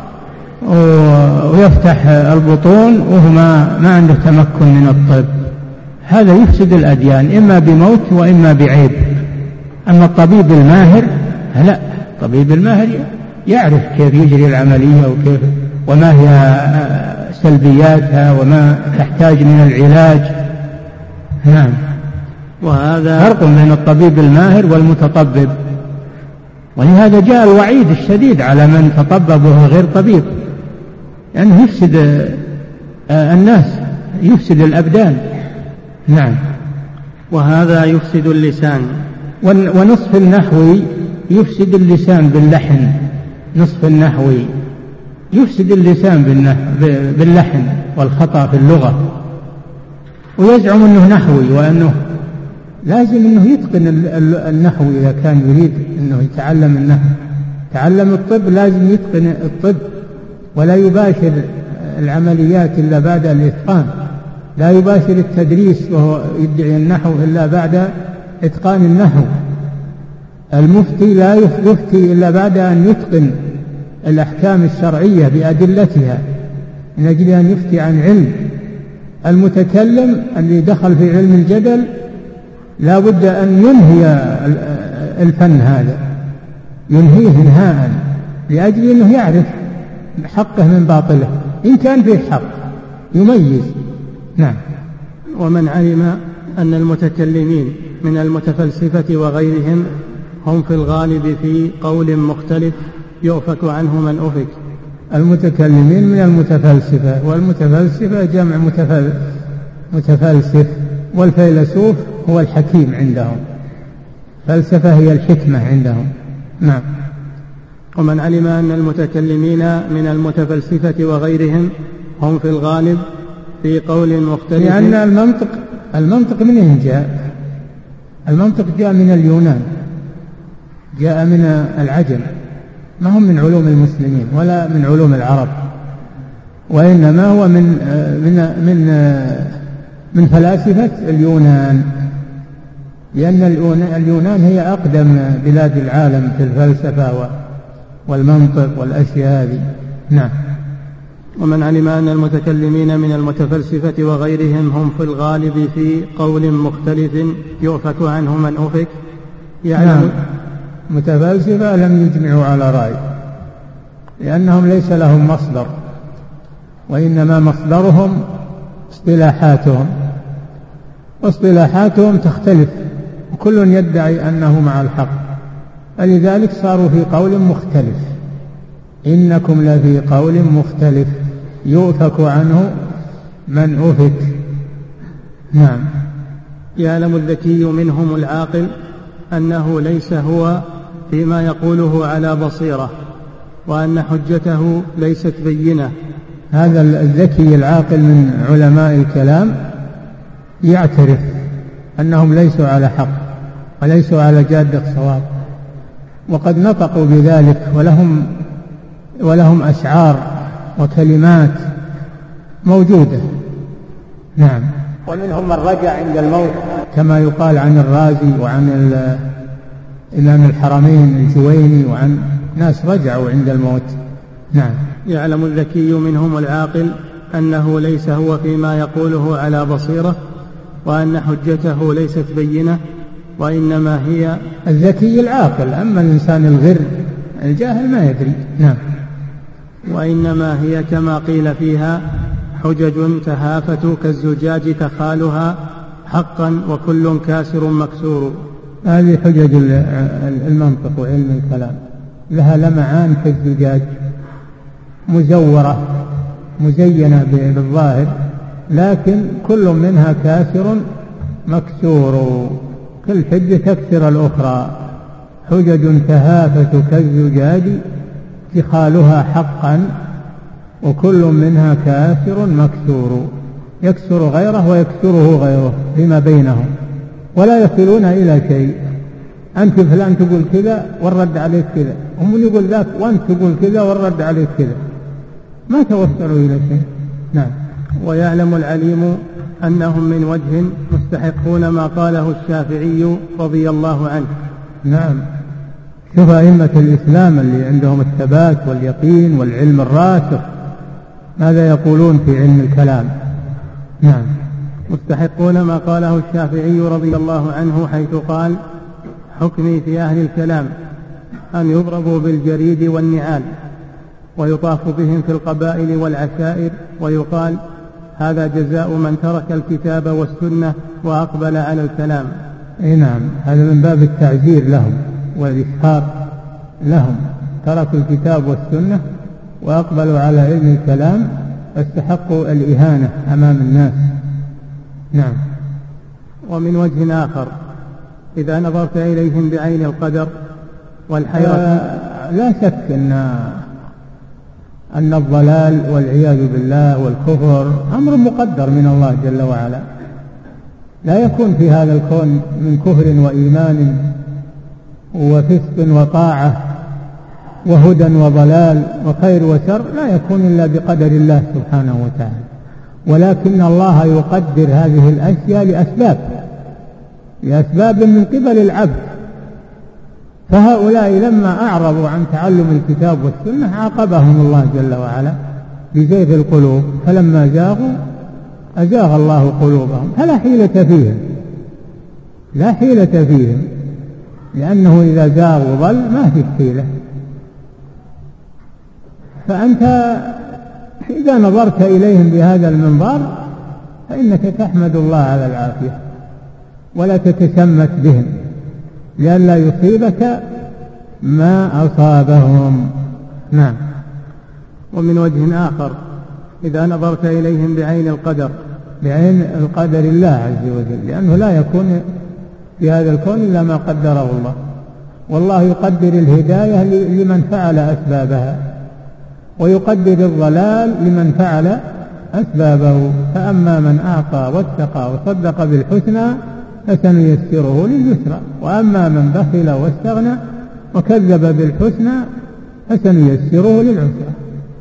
ويفتح البطون وهو ما, ما عنده تمكن من الطب، هذا يفسد الأديان إما بموت وإما بعيب. أما الطبيب الماهر لا، الطبيب الماهر يعرف كيف يجري العملية وكيف وما هي سلبياتها وما تحتاج من العلاج. نعم. وهذا فرق بين الطبيب الماهر والمتطبب، ولهذا جاء الوعيد الشديد على من تطبب وهو غير طبيب، لأنه يعني يفسد الناس، يفسد الأبدان. نعم. وهذا يفسد اللسان. ونصف النحوي يفسد اللسان باللحن، نصف النحوي يفسد اللسان باللحن والخطأ في اللغة، ويزعم أنه نحوي وأنه لازم أنه يتقن النحو إذا كان يريد أنه يتعلم النحو. تعلم الطب لازم يتقن الطب ولا يباشر العمليات إلا بعد الإتقان، لا يباشر التدريس وهو يدعي النحو إلا بعد إتقان النحو. المفتي لا يفتي إلا بعد أن يتقن الأحكام الشرعية بأدلتها من أجل أن يفتي عن علم. المتكلم اللي دخل في علم الجدل لا بد أن ينهي الفن هذا، ينهيه انهاء لأجل أنه يعرف حقه من باطله، إن كان فيه حق يميز. نعم. ومن علم أن المتكلمين من المتفلسفة وغيرهم هم في الغالب في قول مختلف يؤفك عنه من أفك. المتكلمين من المتفلسفة، والمتفلسفة جمع متفلسف، والفيلسوف هو الحكيم عندهم، فلسفة هي الحكمة عندهم. نعم. ومن علم أن المتكلمين من المتفلسفة وغيرهم هم في الغالب في قول مختلف، لأن المنطق المنطق منين جاء؟ المنطق جاء من اليونان، جاء من العجم، ما هم من علوم المسلمين ولا من علوم العرب. وإنما هو من من من من فلاسفة اليونان، لأن اليونان هي أقدم بلاد العالم في الفلسفة والمنطق والأشياء هذه. نعم. ومن علم أن المتكلمين من المتفلسفة وغيرهم هم في الغالب في قول مختلف يؤفك عنه من أفك. يعني نعم. متفلسفة لم يجمعوا على رأي، لأنهم ليس لهم مصدر، وإنما مصدرهم اصطلاحاتهم، واصطلاحاتهم تختلف، وكل يدعي أنه مع الحق، فلذلك صاروا في قول مختلف. إنكم لفي قول مختلف يؤفك عنه من أفك. نعم. يعلم الذكي منهم العاقل أنه ليس هو فيما يقوله على بصيرة، وأن حجته ليست بينة. هذا الذكي العاقل من علماء الكلام يعترف أنهم ليسوا على حق وليسوا على جادة صواب، وقد نطقوا بذلك، ولهم ولهم أشعار وكلمات موجودة. نعم. ومنهم من رجع عند الموت، كما يقال عن الرازي وعن إمام الحرمين الجويني وعن ناس رجعوا عند الموت. نعم. يعلم الذكي منهم العاقل أنه ليس هو فيما يقوله على بصيرة، وأن حجته ليست بينة، وإنما هي الذكي العاقل. أما الإنسان الغر الجاهل ما يدري. نعم. وإنما هي كما قيل فيها حجج تهافت كالزجاج تخالها حقا وكل كاسر مكسور. هذه حجج المنطق وعلم الكلام، لها لمعان كالزجاج، مزورة مزينة بالظاهر، لكن كل منها كاسر مكسور، كل حجة تكسر الأخرى. حجج تهافت كالزجاج تخالها حقا وكل منها كاسر مكسور، يكسر غيره ويكسره غيره فيما بينهم، ولا يصلون إلى شيء. أنت فلان تقول كذا والرد عليك كذا، هم يقول ذاك وأنت تقول كذا والرد عليك كذا، ما توصلوا إلى شيء. نعم. ويعلم العليم أنهم من وجه مستحقون ما قاله الشافعي رضي الله عنه. نعم. شوف أئمة الإسلام اللي عندهم الثبات واليقين والعلم الراسخ ماذا يقولون في علم الكلام. نعم. مستحقون ما قاله الشافعي رضي الله عنه حيث قال: حكمي في أهل الكلام أن يضربوا بالجريد والنعال ويطاف بهم في القبائل والعشائر، ويقال: هذا جزاء من ترك الكتاب والسنة وأقبل على الكلام. أي نعم، هذا من باب التعزير لهم والإسحاق لهم، تركوا الكتاب والسنة وأقبلوا على علم الكلام فاستحقوا الإهانة أمام الناس. نعم. ومن وجه آخر إذا نظرت إليهم بعين القدر والحيرة آه لا شك أن أن الضلال والعياذ بالله والكفر أمر مقدر من الله جل وعلا، لا يكون في هذا الكون من كفر وإيمان وفسق وطاعة وهدى وضلال وخير وشر، لا يكون إلا بقدر الله سبحانه وتعالى، ولكن الله يقدر هذه الأشياء لأسباب لأسباب من قبل العبد. فهؤلاء لما أعرضوا عن تعلم الكتاب والسنة عاقبهم الله جل وعلا بزيغ القلوب، فلما زاغوا أزاغ الله قلوبهم، فلا حيلة فيهم لا حيلة فيهم لأنه إذا زاغ وضل ما في حيلة. فأنت إذا نظرت إليهم بهذا المنظار فإنك تحمد الله على العافية ولا تتشمت بهم لئلا يصيبك ما أصابهم. نعم. ومن وجه آخر إذا نظرت إليهم بعين القدر بعين القدر الله عز وجل، لأنه لا يكون في هذا الكون إلا ما قدره الله، والله يقدر الهداية لمن فعل أسبابها ويقدر الضلال لمن فعل أسبابه. فأما من أعطى واتقى وصدق بالحسنى فسنيسره لليسرى، وأما من بخل واستغنى وكذب بالحسنى فسنيسره للعسرى.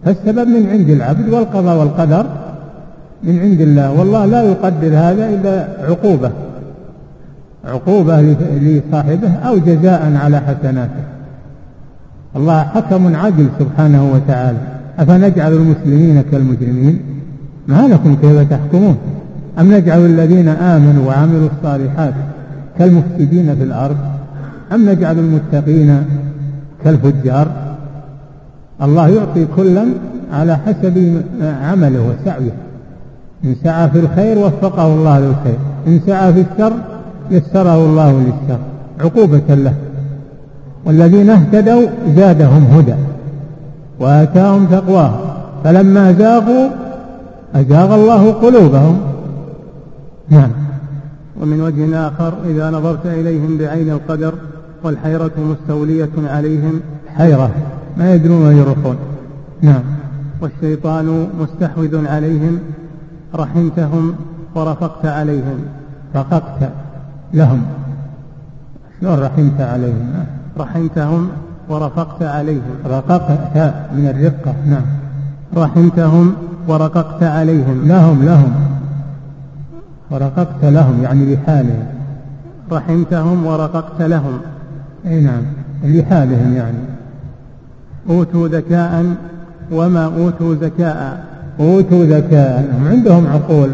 فالسبب من عند العبد، والقضاء والقدر من عند الله، والله لا يقدر هذا إلا عقوبة عقوبة لصاحبه أو جزاء على حسناته. الله حكم عدل سبحانه وتعالى. أفنجعل المسلمين كالمجرمين؟ ما لكم كيف تحكمون؟ أم نجعل الذين آمنوا وعملوا الصالحات كالمفسدين في الأرض، أم نجعل المتقين كالفجار؟ الله يعطي كلا على حسب عمله وسعيه. إن سعى في الخير وفقه الله للخير، إن سعى في الشر يسره الله للشر عقوبة له. والذين اهتدوا زادهم هدى وآتاهم تقواهم فلما زاغوا أزاغ الله قلوبهم. نعم. ومن وجه آخر إذا نظرت إليهم بعين القدر والحيرة مستولية عليهم، حيرة ما يدرون ويرخون. نعم. والشيطان مستحوذ عليهم، رحمتهم ورفقت عليهم. رققت لهم، شلون رحمت عليهم؟ رحمتهم ورفقت عليهم. رققت من الرقة. نعم. رحمتهم ورققت عليهم. لهم لهم ورققت لهم يعني لحالهم. رحمتهم ورققت لهم. اي نعم لحالهم يعني. أوتوا ذكاء وما أوتوا ذكاء. أوتوا ذكاء، هم عندهم عقول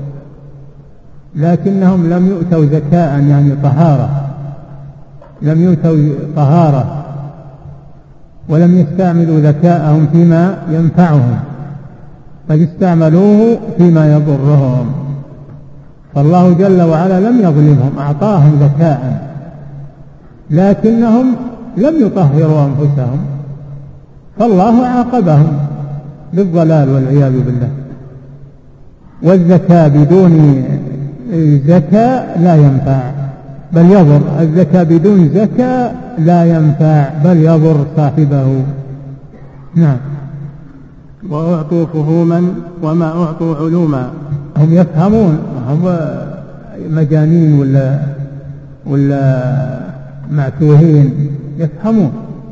لكنهم لم يؤتوا ذكاء يعني طهارة، لم يؤتوا طهارة ولم يستعملوا ذكاءهم فيما ينفعهم، بل استعملوه فيما يضرهم. فالله جل وعلا لم يظلمهم، أعطاهم ذكاء لكنهم لم يطهروا أنفسهم، فالله عاقبهم بالضلال والعياذ بالله. والذكاء بدون زكاة لا ينفع بل يضر، الذكاء بدون زكاة لا ينفع بل يضر صاحبه. نعم. وأعطوا فهوما وما أعطوا علوما. هم يفهمون، هم مجانين ولا ولا معتوهين، يفهمون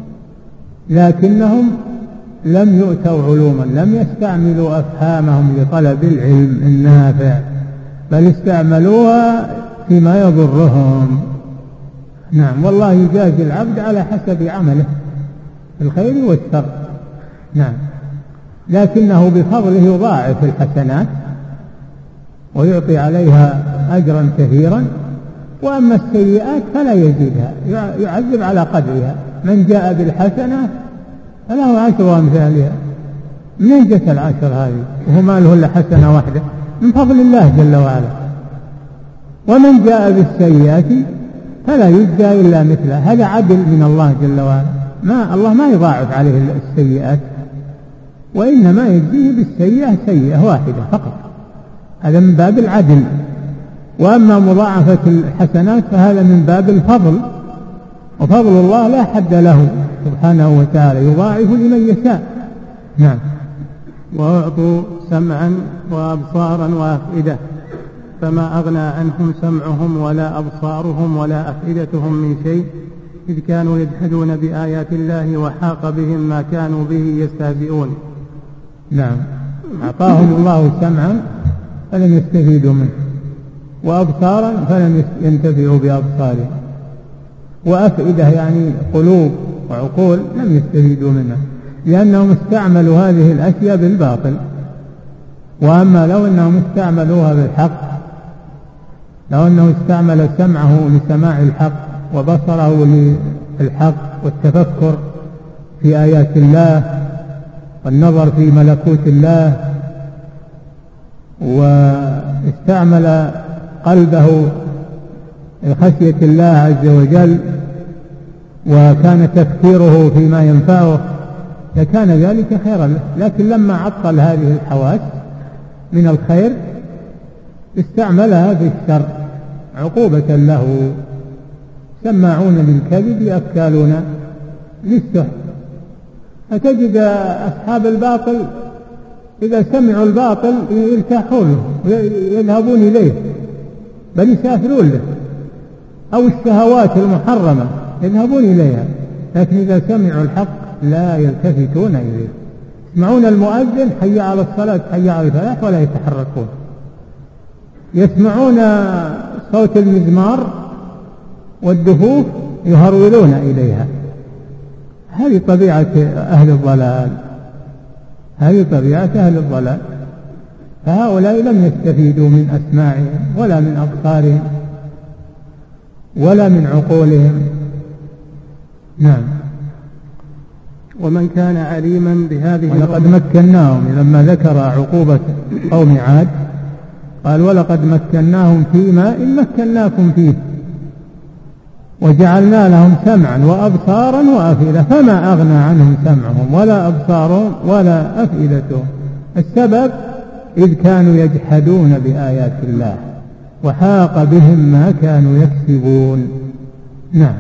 لكنهم لم يؤتوا علوما، لم يستعملوا أفهامهم لطلب العلم النافع بل استعملوها فيما يضرهم. نعم. والله يجازي العبد على حسب عمله في الخير والشر. نعم. لكنه بفضله يضاعف الحسنات ويعطي عليها أجرا كثيرا، وأما السيئات فلا يزيدها، يعذب على قدرها. من جاء بالحسنة فله عشر أمثالها. منين جت العشر هذه وهو ما له إلا حسنة واحدة؟ من فضل الله جل وعلا. ومن جاء بالسيئات فلا يجزى إلا مثله، هذا عدل من الله جل وعلا. ما الله ما يضاعف عليه السيئات، وإنما يجزيه بالسيئة سيئة واحدة فقط، هذا من باب العدل. وأما مضاعفة الحسنات فهذا من باب الفضل، وفضل الله لا حد له سبحانه وتعالى، يضاعف لمن يشاء. نعم. وأعطوا سمعا وأبصارا وأفئدة فما أغنى عنهم سمعهم ولا أبصارهم ولا أفئدتهم من شيء، إذ كانوا يجحدون بآيات الله وحاق بهم ما كانوا به يستهزئون. نعم. أعطاهم الله سمعا فلم يستفيدوا منه، وأبصارا فلم ينتفعوا بأبصارهم، وأفئدة يعني قلوب وعقول لم يستفيدوا منها، لأنهم استعملوا هذه الأشياء بالباطل. وأما لو أنهم استعملوها بالحق، لو أنه استعمل سمعه لسماع الحق وبصره للحق والتفكر في آيات الله والنظر في ملكوت الله، واستعمل قلبه لخشية الله عز وجل وكان تفكيره فيما ينفعه، لكان ذلك خيرا له. لكن لما عطل هذه الحواس من الخير استعملها في الشر عقوبة له. سماعون للكذب أكالون للسحت. فتجد أصحاب الباطل إذا سمعوا الباطل يرتاحون يذهبون إليه بل يسافرون له، أو الشهوات المحرمة يذهبون إليها، لكن إذا سمعوا الحق لا يلتفتون إليه، يسمعون المؤذن حي على الصلاة حي على الفلاح ولا يتحركون، يسمعون صوت المزمار والدفوف يهرولون إليها. هذه طبيعة أهل الضلال، هذه طبيعة أهل الضلال. فهؤلاء لم يستفيدوا من أسماعهم ولا من أبصارهم ولا من عقولهم. نعم. ومن كان عليما بهذه ولقد مكناهم لما ذكر عقوبة قوم عاد قال ولقد مكناهم في ماء مكناكم فيه وجعلنا لهم سمعا وأبصارا وأفئدة فما أغنى عنهم سمعهم ولا أبصارهم ولا أفئدتهم. السبب إذ كانوا يجحدون بآيات الله وحاق بهم ما كانوا يكسبون. نعم.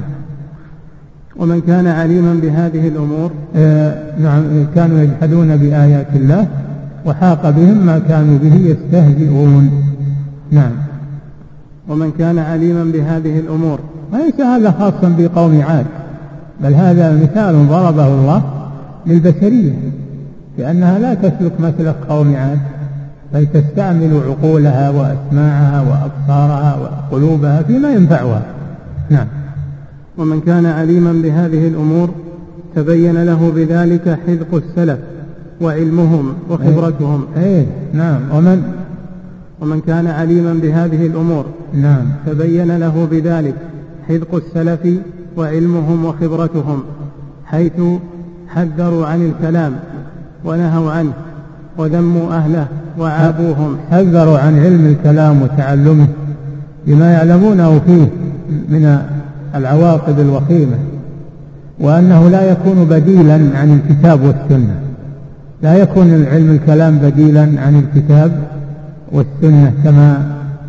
ومن كان عليما بهذه الأمور آه نعم كانوا يجحدون بآيات الله وحاق بهم ما كانوا به يستهزئون. نعم. ومن كان عليما بهذه الأمور وليس هذا خاصا بقوم عاد، بل هذا مثال ضربه الله للبشرية لأنها لا تسلك مسلك قوم عاد، بل تستعمل عقولها وأسماعها وأبصارها وقلوبها فيما ينفعها. نعم. ومن كان عليما بهذه الأمور تبين له بذلك حذق السلف وعلمهم وخبرتهم. أيه. نعم. ومن ومن كان عليما بهذه الأمور نعم تبين له بذلك حذق السلف وعلمهم وخبرتهم، حيث حذروا عن الكلام ونهوا عنه وذموا أهله وعابوهم. حذروا عن علم الكلام وتعلمه بما يعلمونه فيه من العواقب الوخيمة، وأنه لا يكون بديلا عن الكتاب والسنة، لا يكون علم الكلام بديلا عن الكتاب والسنة كما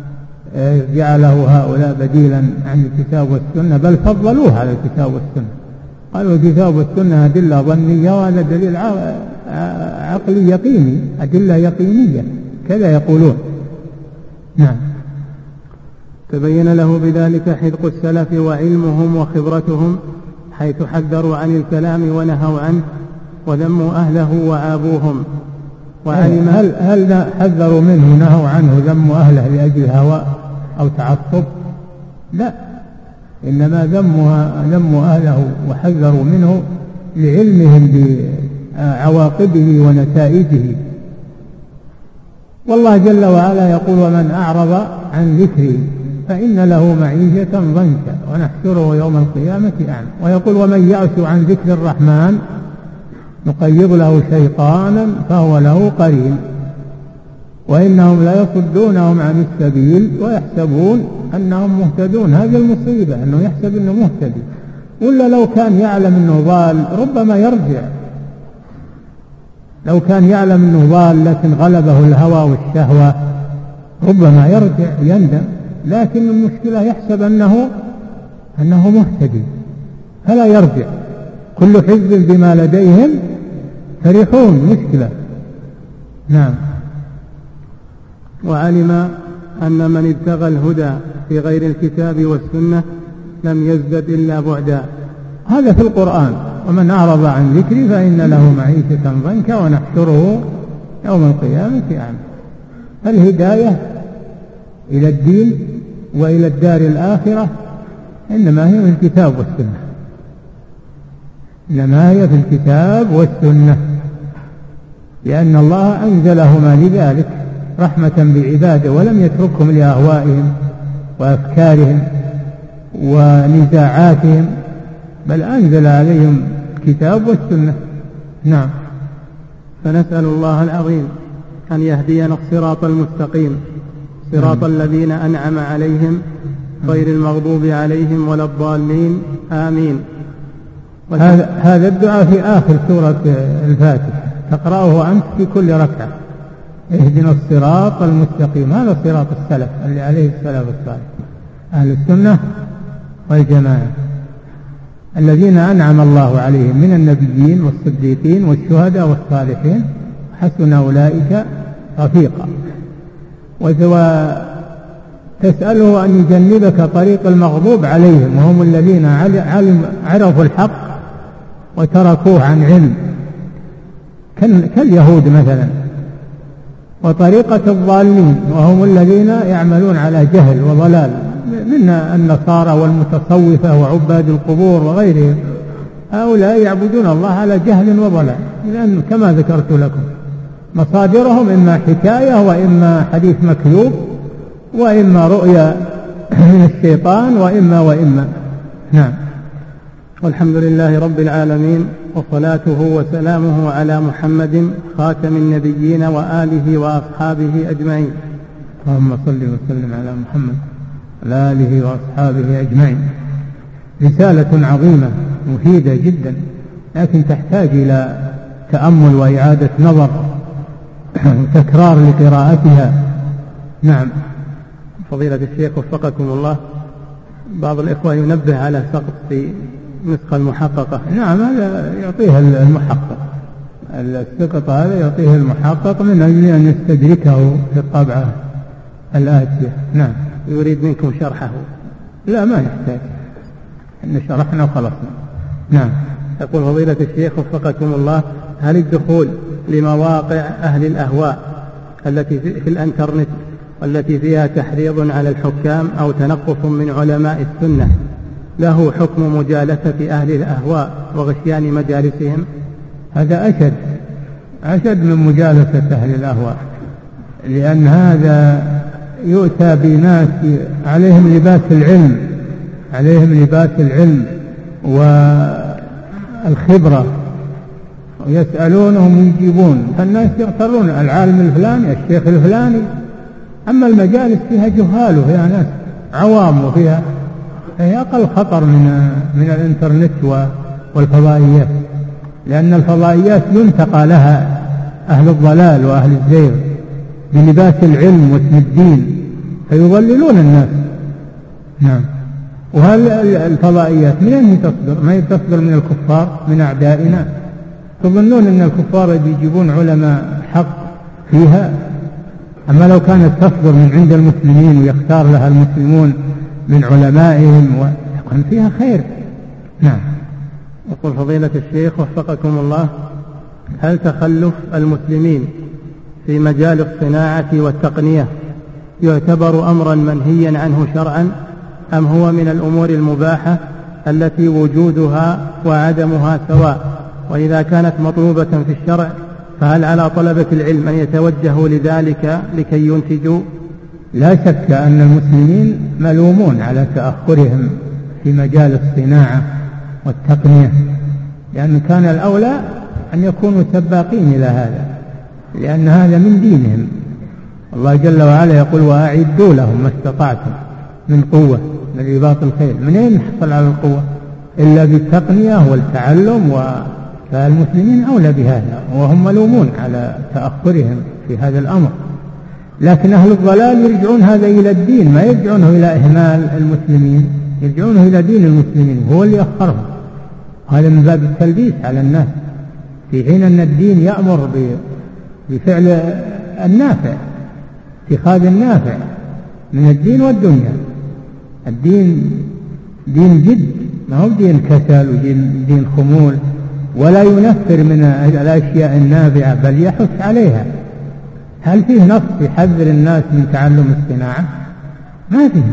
جعله هؤلاء بديلا عن الكتاب والسنة، بل فضلوه على الكتاب والسنة. قالوا الكتاب والسنة أدلة ظنية وهذا دليل عقلي يقيني، أدلة يقينية كذا يقولون. نعم. تبين له بذلك حذق السلف وعلمهم وخبرتهم، حيث حذروا عن الكلام ونهوا عنه وذموا أهله وعابوهم. وعلم هل, هل حذروا منه نهوا عنه ذموا أهله لأجل هواء أو تعصب؟ لا، إنما ذموا أهله وحذروا منه لعلمهم بعواقبه ونتائجه. والله جل وعلا يقول ومن أعرض عن ذكري فإن له معيشة ضنكا ونحشره يوم القيامة أعمى. ويقول ومن يعش عن ذكر الرحمن نقيض له شيطانا فهو له قرين وإنهم لا يصدونهم عن السبيل ويحسبون أنهم مهتدون. هذه المصيبة أنه يحسب أنه مهتدي، ولا لو كان يعلم أنه ضال ربما يرجع، لو كان يعلم أنه ضال لكن غلبه الهوى والشهوة ربما يرجع يندم، لكن المشكلة يحسب أنه أنه مهتدي فلا يرجع. كل حزب بما لديهم فرحون، مشكلة. نعم. وعلم أن من ابتغى الهدى في غير الكتاب والسنة لم يزدد إلا بعدا. هذا في القرآن ومن أعرض عن ذكري فإن له معيشة ضنكا ونحشره يوم القيامة أعمى. فالهداية إلى الدين وإلى الدار الآخرة إنما هي في الكتاب والسنة، إنما هي في الكتاب والسنة، لأن الله أنزلهما لذلك رحمة بعباده ولم يتركهم لأهوائهم وأفكارهم ونزاعاتهم، بل أنزل عليهم الكتاب والسنة. نعم. فنسأل الله العظيم أن يهدينا الصراط المستقيم، صراط نعم. الذين أنعم عليهم غير المغضوب عليهم ولا الضالين، آمين. هذا هذا الدعاء في آخر سورة الفاتحة تقرأه أنت في كل ركعة، اهدنا الصراط المستقيم. هذا صراط السلف اللي عليه السلف الصالح أهل السنة والجماعة الذين أنعم الله عليهم من النبيين والصديقين والشهداء والصالحين، حسن أولئك رفيقا. وتسأله أن يجنبك طريق المغضوب عليهم وهم الذين علم عرفوا الحق وتركوه عن علم، كاليهود مثلا، وطريقة الضالين وهم الذين يعملون على جهل وضلال من النصارى والمتصوفة وعباد القبور وغيرهم. هؤلاء يعبدون الله على جهل وضلال، لأن كما ذكرت لكم مصادرهم إما حكاية وإما حديث مكذوب وإما رؤيا من الشيطان وإما وإما. نعم. والحمد لله رب العالمين، وصلاته وسلامه على محمد خاتم النبيين وآله وأصحابه أجمعين. اللهم صل وسلم على محمد وعلى آله وأصحابه أجمعين. رسالة عظيمة مفيدة جدا، لكن تحتاج إلى تأمل وإعادة نظر وتكرار لقراءتها. نعم. فضيلة الشيخ وفقكم الله، بعض الإخوة ينبه على سقط في نسخة المحققة. نعم، هذا يعطيها المحقق، السقط هذا يعطيه المحقق من أجل أن يستدركه في الطبعة الآتية. نعم. يريد منكم شرحه؟ لا، ما يحتاج، إن شرحنا وخلصنا. نعم. يقول فضيلة الشيخ وفقكم الله، هل الدخول لمواقع أهل الأهواء التي في الانترنت والتي فيها تحريض على الحكام أو تنقص من علماء السنة له حكم مجالسة أهل الأهواء وغشيان مجالسهم؟ هذا أشد أشد من مجالسة أهل الأهواء، لأن هذا يؤتى بناس عليهم لباس العلم عليهم لباس العلم والخبرة، ويسألونهم ويجيبون، فالناس يغترون العالم الفلاني الشيخ الفلاني. أما المجالس فيها جهال وفيها ناس عوام وفيها هي أقل خطر من من الإنترنت والفضائيات، لأن الفضائيات ينتقى لها أهل الضلال وأهل الزيغ بلباس العلم واسم الدين فيضللون الناس. نعم. وهل الفضائيات من أين تصدر؟ ما تصدر من الكفار، من أعدائنا. تظنون أن الكفار بيجيبون علماء حق فيها؟ أما لو كانت تصدر من عند المسلمين ويختار لها المسلمون من علمائهم ويكون فيها خير. نعم. يقول فضيلة الشيخ وفقكم الله، هل تخلف المسلمين في مجال الصناعة والتقنية يعتبر أمرا منهيا عنه شرعا، أم هو من الأمور المباحة التي وجودها وعدمها سواء؟ وإذا كانت مطلوبة في الشرع فهل على طلبة العلم أن يتوجهوا لذلك لكي ينتجوا؟ لا شك أن المسلمين ملومون على تأخرهم في مجال الصناعة والتقنية، لأن كان الأولى أن يكونوا سباقين إلى هذا، لأن هذا من دينهم. الله جل وعلا يقول: وأعدوا لهم ما استطعتم من قوة من رباط الخيل. من أين نحصل على القوة إلا بالتقنية والتعلم؟ فالمسلمين أولى بهذا، وهم ملومون على تأخرهم في هذا الأمر. لكن أهل الضلال يرجعون هذا إلى الدين، ما يرجعونه إلى إهمال المسلمين، يرجعونه إلى دين المسلمين، هو اللي أخرهم. هذا من باب التلبيس على الناس، في حين أن الدين يأمر بفعل النافع، اتخاذ النافع من الدين والدنيا. الدين دين جد، ما هو دين كسل ودين دين خمول، ولا ينفر من الأشياء النافعة بل يحث عليها. هل فيه نص يحذر الناس من تعلم الصناعة؟ ما فيه،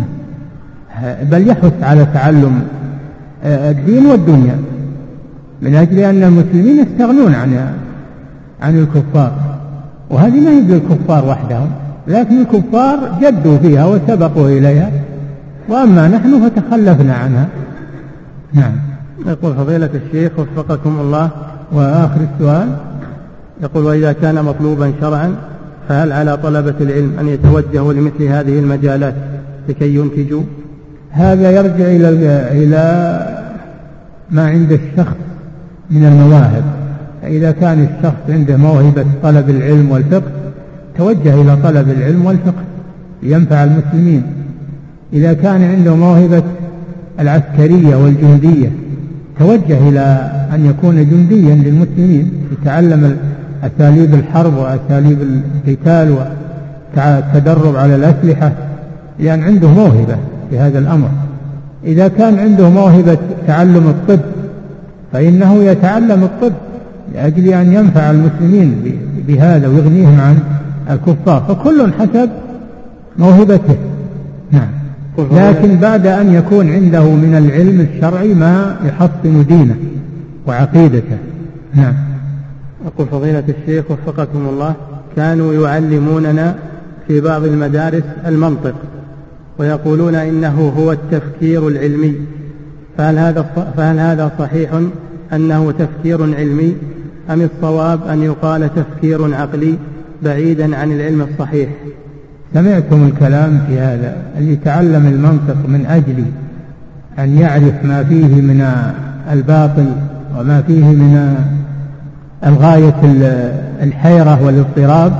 بل يحث على تعلم الدين والدنيا، من أجل أن المسلمين يستغنون عن عن الكفار. وهذه ما هي للكفار وحدهم، لكن الكفار جدوا فيها وسبقوا إليها، وأما نحن فتخلفنا عنها. نعم. يقول فضيلة الشيخ وفقكم الله، وآخر السؤال يقول: وإذا كان مطلوبا شرعا فهل على طلبة العلم أن يتوجهوا لمثل هذه المجالات لكي ينتجوا؟ هذا يرجع إلى إلى ما عند الشخص من المواهب. فإذا كان الشخص عنده موهبة طلب العلم والفقه توجه إلى طلب العلم والفقه لينفع المسلمين. إذا كان عنده موهبة العسكرية والجندية توجه إلى أن يكون جنديا للمسلمين، يتعلم أساليب الحرب وأساليب القتال والتدرب على الأسلحة، لأن عنده موهبة في هذا الأمر. إذا كان عنده موهبة تعلم الطب فإنه يتعلم الطب، لأجل أن ينفع المسلمين بهذا ويغنيهم عن الكفار، فكل حسب موهبته. نعم. لكن بعد أن يكون عنده من العلم الشرعي ما يحصن دينه وعقيدته. نعم. أقول فضيلة الشيخ وفقكم الله، كانوا يعلموننا في بعض المدارس المنطق ويقولون إنه هو التفكير العلمي، فهل هذا فهل هذا صحيح أنه تفكير علمي، أم الصواب أن يقال تفكير عقلي بعيدا عن العلم الصحيح؟ سمعتم الكلام في هذا. اللي تعلم المنطق من أجل أن يعرف ما فيه من الباطل وما فيه من الغاية الحيرة والاضطراب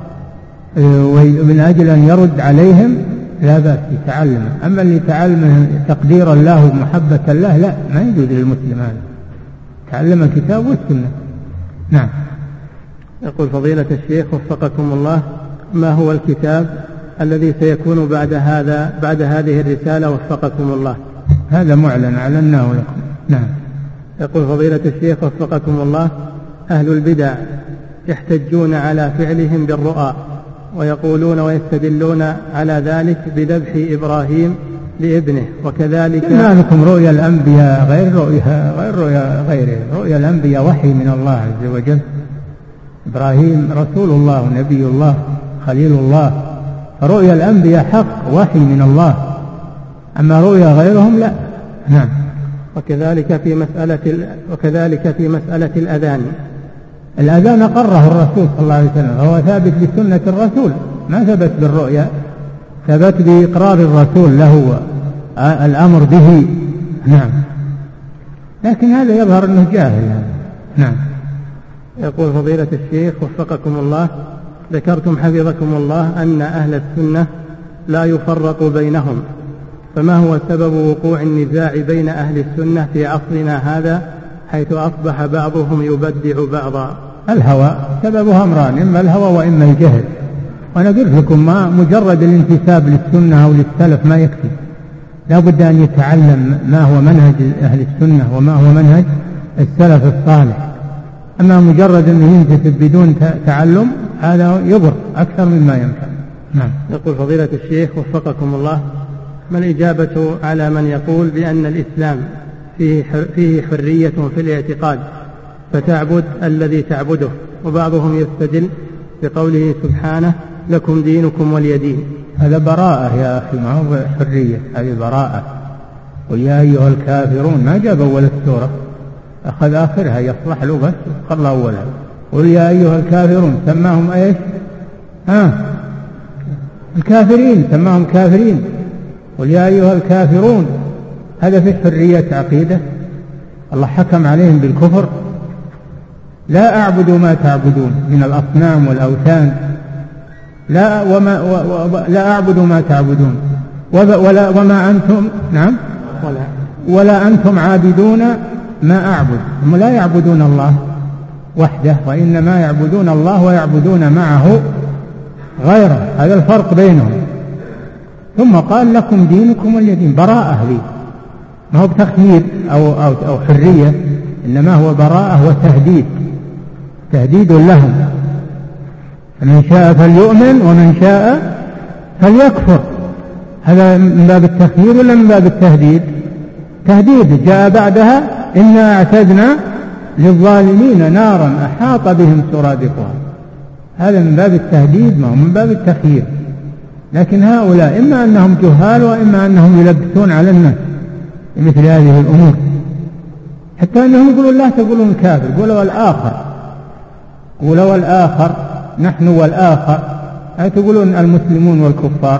ومن أجل أن يرد عليهم لا بأس يتعلم. أما اللي تعلم تقدير الله ومحبة الله لا، ما يجوز للمسلم هذا. تعلم الكتاب والسنة. نعم. يقول فضيلة الشيخ وفقكم الله، ما هو الكتاب الذي سيكون بعد هذا بعد هذه الرسالة وفقكم الله؟ هذا معلن أعلناه لكم. نعم. يقول فضيلة الشيخ وفقكم الله، أهل البدع يحتجون على فعلهم بالرؤى ويقولون ويستدلون على ذلك بذبح إبراهيم لابنه، وكذلك ما لكم رؤيا الأنبياء غير رؤيا غير رؤيا غيره. رؤيا الأنبياء وحي من الله عز وجل. إبراهيم رسول الله ونبي الله خليل الله، فرؤيا الأنبياء حق وحي من الله، أما رؤيا غيرهم لا. نعم. وكذلك في مسألة وكذلك في مسألة الأذان. الأذان أقره الرسول صلى الله عليه وسلم، هو ثابت بسنة الرسول، ما ثبت بالرؤيا، ثبت بإقرار الرسول له الأمر به. نعم. لكن هذا يظهر أنه جاهل. نعم. يقول فضيلة الشيخ وفقكم الله، ذكرتم حفظكم الله أن أهل السنة لا يفرق بينهم، فما هو سبب وقوع النزاع بين أهل السنة في عصرنا هذا، حيث أصبح بعضهم يبدع بعضا؟ الهوى سببها أمران، إما الهوى وإما الجهل. وأنا قلت لكم ما مجرد الانتساب للسنة أو للسلف ما يكفي، لا بد أن يتعلم ما هو منهج أهل السنة وما هو منهج السلف الصالح. أما مجرد أنه ينتسب بدون تعلم هذا يضر أكثر مما ينفع. نعم. يقول فضيلة الشيخ وفقكم الله، ما الإجابة على من يقول بأن الإسلام فيه فيه حرية في الاعتقاد فتعبد الذي تعبده، وبعضهم يستدل بقوله سبحانه لكم دينكم ولي دين؟ هذا براءة يا أخي، ما هو حرية، هذه براءة. ويا أيها الكافرون ما جاب أول السورة، أخذ آخرها يصلح له بس قبل أولها. قل يا أيها الكافرون، سماهم إيش؟ ها الكافرين، سماهم كافرين. قل يا أيها الكافرون، هذا في حرية عقيدة؟ الله حكم عليهم بالكفر. لا أعبد ما تعبدون من الأصنام والأوثان، لا وما و و لا أعبد ما تعبدون ولا وما أنتم نعم ولا, ولا أنتم عابدون ما أعبد. هم لا يعبدون الله وحده، وإنما يعبدون الله ويعبدون معه غيره، هذا الفرق بينهم. ثم قال لكم دينكم ولي دين، براءة لي، ما هو بتخيير أو, أو, أو حرية، إنما هو براءة وتهديد، تهديد لهم. فمن شاء فليؤمن ومن شاء فليكفر. هذا من باب التخيير ولا من باب التهديد؟ تهديد جاء بعدها إنا أعتدنا للظالمين نارا أحاط بهم سرادقها. هذا من باب التهديد، ما هو من باب التخيير. لكن هؤلاء إما أنهم جهال وإما أنهم يلبسون على الناس مثل هذه الأمور، حتى أنهم يقولون لا تقولون الكافر، قولوا الآخر، قولوا الآخر، نحن والآخر، أي تقولون المسلمون والكفار.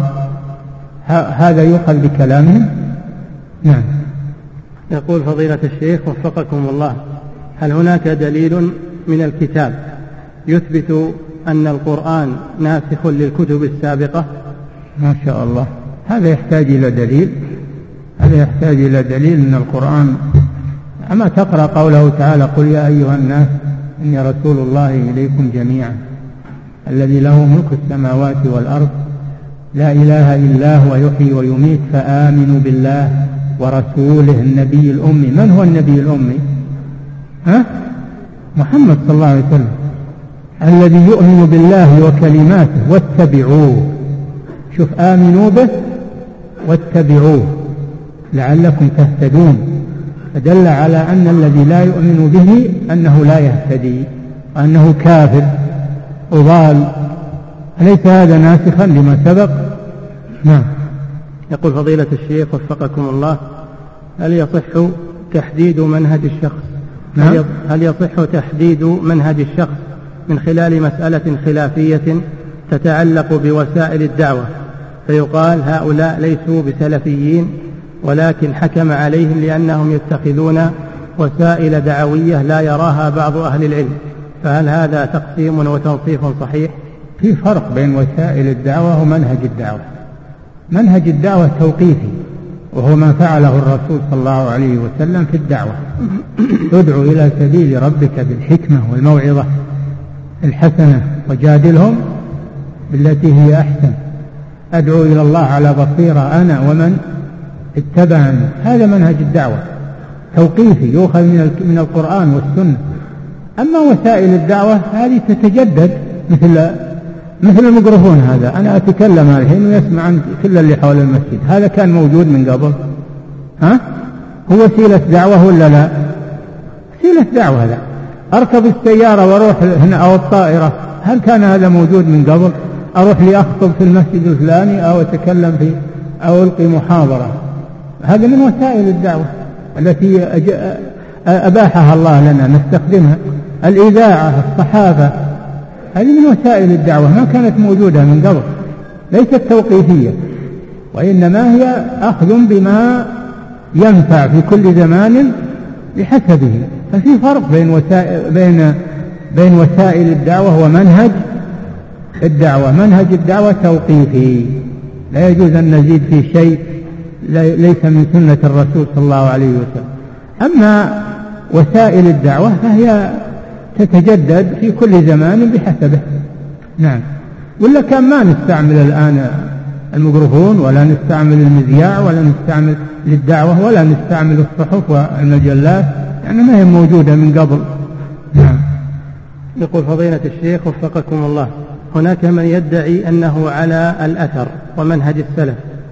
هذا يؤخذ بكلامهم. نعم. يقول فضيلة الشيخ وفقكم الله، هل هناك دليل من الكتاب يثبت أن القرآن ناسخ للكتب السابقة؟ ما شاء الله، هذا يحتاج إلى دليل، هذا يحتاج إلى دليل من القرآن. أما تقرأ قوله تعالى قل يا أيها الناس إني رسول الله إليكم جميعا الذي له ملك السماوات والأرض لا إله إلا هو يحيي ويميت فآمنوا بالله ورسوله النبي الأمي. من هو النبي الأمي؟ ها؟ محمد صلى الله عليه وسلم الذي يؤمن بالله وكلماته واتبعوه. شوف آمنوا به واتبعوه لعلكم تهتدون، فدل على أن الذي لا يؤمن به أنه لا يهتدي وأنه كافر وضال. أليس هذا ناسخا لما سبق؟ نعم. يقول فضيلة الشيخ وفقكم الله: هل يصح تحديد منهج الشخص؟ نعم؟ هل يصح تحديد منهج الشخص من خلال مسألة خلافية تتعلق بوسائل الدعوة، فيقال هؤلاء ليسوا بسلفيين ولكن حكم عليهم لأنهم يتخذون وسائل دعوية لا يراها بعض أهل العلم، فهل هذا تقسيم وتنصيف صحيح؟ في فرق بين وسائل الدعوة ومنهج الدعوة. منهج الدعوة توقيفي، وهو ما فعله الرسول صلى الله عليه وسلم في الدعوة: ادعو إلى سبيل ربك بالحكمة والموعظة الحسنة وجادلهم بالتي هي أحسن، أدعو إلى الله على بصيرة أنا ومن اتبعني. هذا منهج الدعوة توقيفي يؤخذ من القرآن والسنة. أما وسائل الدعوة هذه تتجدد، مثل مثل الميكروفون هذا، أنا أتكلم الحين ويسمع عن كل اللي حول المسجد، هذا كان موجود من قبل؟ ها؟ هو وسيلة دعوة ولا لا؟ وسيلة دعوة. هذا أركب السيارة وأروح هنا أو الطائرة، هل كان هذا موجود من قبل؟ أروح لأخطب في المسجد الفلاني أو أتكلم في أو ألقي محاضرة، هذا من وسائل الدعوة التي أباحها الله لنا نستخدمها. الإذاعة، الصحافة، هذه من وسائل الدعوة ما كانت موجودة من قبل، ليست توقيفية، وإنما هي أخذ بما ينفع في كل زمان بحسبه. ففي فرق بين وسائل, بين بين وسائل الدعوة ومنهج الدعوة. منهج الدعوة توقيفي، لا يجوز أن نزيد في شيء ليس من سنة الرسول صلى الله عليه وسلم. أما وسائل الدعوة فهي تتجدد في كل زمان بحسبه. نعم. ولا كان ما نستعمل الآن الميكروفون ولا نستعمل المذياع ولا نستعمل للدعوة ولا نستعمل الصحف والمجلات، يعني ما هي موجودة من قبل. نعم. يقول فضيلة الشيخ وفقكم الله: هناك من يدعي أنه على الأثر ومنهج السلف،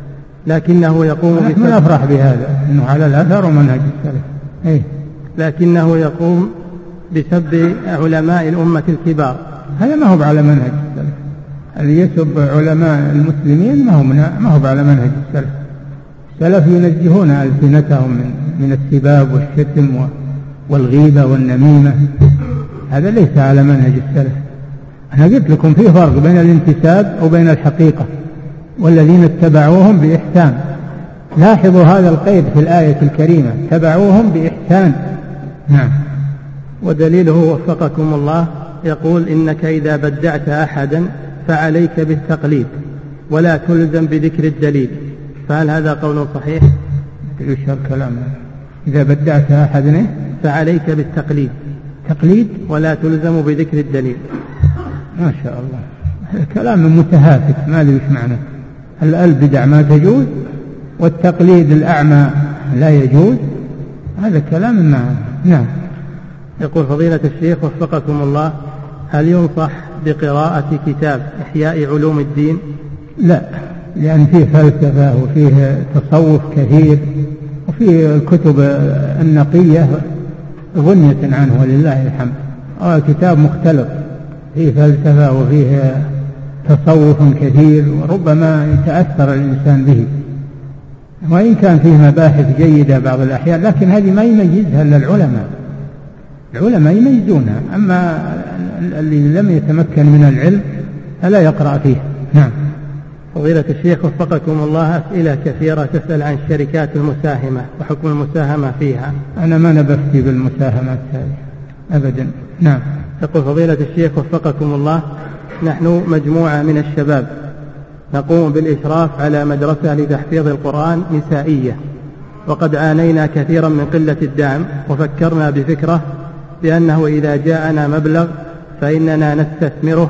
لكنه يقوم نحن نفرح بهذا، أنه على الأثر ومنهج السلف، إيه؟ لكنه يقوم بسب علماء الأمة الكبار. هذا ما هو على منهج السلف. اللي يسب علماء المسلمين ما هو ما هو على منهج السلف. السلف ينزهون ألسنتهم من من السباب والشتم والغيبة والنميمة، هذا ليس على منهج السلف. أنا قلت لكم في فرق بين الانتساب وبين الحقيقة، والذين اتبعوهم بإحسان. لاحظوا هذا القيد في الآية الكريمة: اتبعوهم بإحسان. نعم. ودليله وفقكم الله يقول: إنك إذا بدعت أحدا فعليك بالتقليد ولا تلزم بذكر الدليل، فهل هذا قول صحيح؟ يشهر كلامه: إذا بدعت أحدا فعليك بالتقليد تقليد ولا تلزم بذكر الدليل. ما شاء الله، هذا كلام متهافت ما أدري إيش معناه. البدع ما تجوز والتقليد الأعمى لا يجوز، هذا كلام ما. نعم. يقول فضيلة الشيخ وفقكم الله: هل ينصح بقراءة كتاب إحياء علوم الدين؟ لا، لأن فيه فلسفة وفيه تصوف كثير، وفيه الكتب النقية غنية عنه ولله الحمد. هو كتاب مختلط، فيه فلسفة وفيه تصوف كثير، وربما يتأثر الإنسان به، وإن كان فيه مباحث جيدة بعض الأحيان، لكن هذه ما يميزها إلا العلماء. العلماء يميزونها، أما اللي لم يتمكن من العلم فلا يقرأ فيه. نعم. فضيلة الشيخ وفقكم الله، أسئلة كثيرة تسأل عن الشركات المساهمة وحكم المساهمة فيها. أنا ما نبفتي بالمساهمات هذه أبدا. نعم. يقول فضيلة الشيخ وفقكم الله: نحن مجموعة من الشباب نقوم بالإشراف على مدرسة لتحفيظ القرآن نسائية، وقد عانينا كثيرا من قلة الدعم، وفكرنا بفكرة بأنه إذا جاءنا مبلغ فإننا نستثمره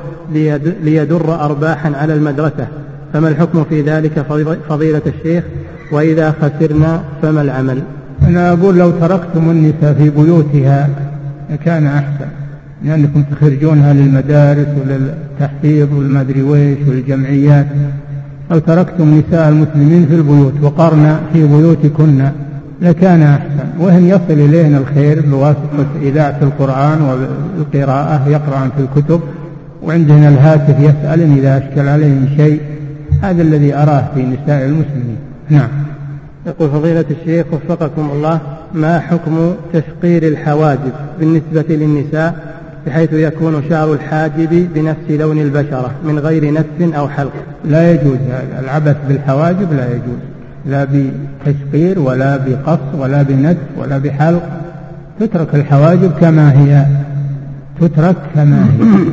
ليدر أرباحا على المدرسة، فما الحكم في ذلك فضيلة الشيخ؟ وإذا خسرنا فما العمل؟ أنا أقول لو تركتم النساء في بيوتها كان أحسن. لأنكم تخرجونها للمدارس وللتحفيظ والمدري ويش والجمعيات. لو تركتم نساء المسلمين في البيوت وقرن في بيوتكن لكان أحسن، وهم يصل إلينا الخير بواسطة إذاعة القرآن والقراءة، يقرأن في الكتب، وعندنا الهاتف يسأل إذا أشكل عليهم شيء. هذا الذي أراه في نساء المسلمين. نعم. يقول فضيلة الشيخ وفقكم الله: ما حكم تشقير الحواجب بالنسبة للنساء بحيث يكون شعر الحاجب بنفس لون البشرة من غير نتف أو حلق؟ لا يجوز هذا، العبث بالحواجب لا يجوز، لا بتشقير ولا بقص ولا بنتف ولا بحلق. تترك الحواجب كما هي، تترك كما هي،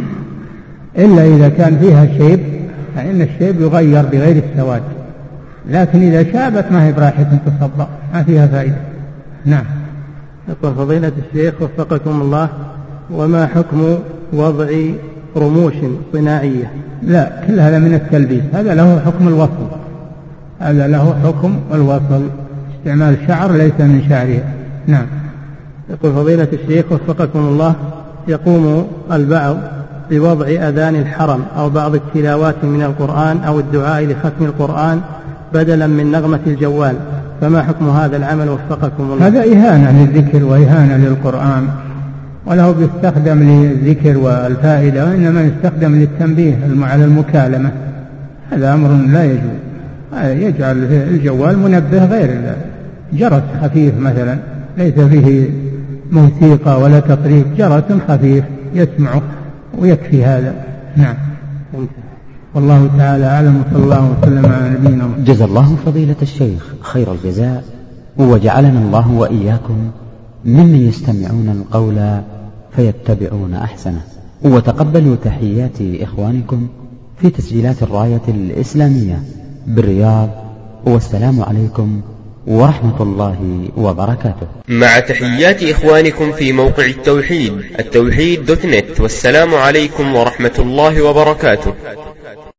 إلا إذا كان فيها شيب، فإن الشيب يغير بغير السواد، لكن إذا شابت ما هي براحة تصبغ، ما فيها فائدة. نعم. يقول فضيلة الشيخ وفقكم الله: وما حكم وضع رموش صناعية؟ لا، كل هذا من التلبيس، هذا له حكم الوصل، هذا له حكم الوصل، استعمال شعر ليس من شعرها. نعم. يقول فضيلة الشيخ وفقكم الله: يقوم البعض بوضع أذان الحرم أو بعض التلاوات من القرآن أو الدعاء لختم القرآن بدلا من نغمة الجوال، فما حكم هذا العمل وفقكم الله؟ هذا إهانة للذكر وإهانة للقرآن، وله بيستخدم للذكر والفائدة، وإنما يستخدم للتنبيه على المكالمة. هذا أمر لا يجوز. يجعل الجوال منبه غير جرس خفيف مثلا، ليس فيه موسيقى ولا تطريب، جرس خفيف يسمعه ويكفي هذا. نعم. والله تعالى أعلم، وصلى الله وسلم على نبينا محمد. جزا الله فضيلة الشيخ خير الجزاء، وجعلنا الله وإياكم ممن يستمعون القول فيتبعون أحسنه. وتقبلوا تحيات إخوانكم في تسجيلات الراية الإسلامية بالرياض، والسلام عليكم ورحمة الله وبركاته. مع تحيات إخوانكم في موقع التوحيد التوحيد دوت نت، والسلام عليكم ورحمة الله وبركاته.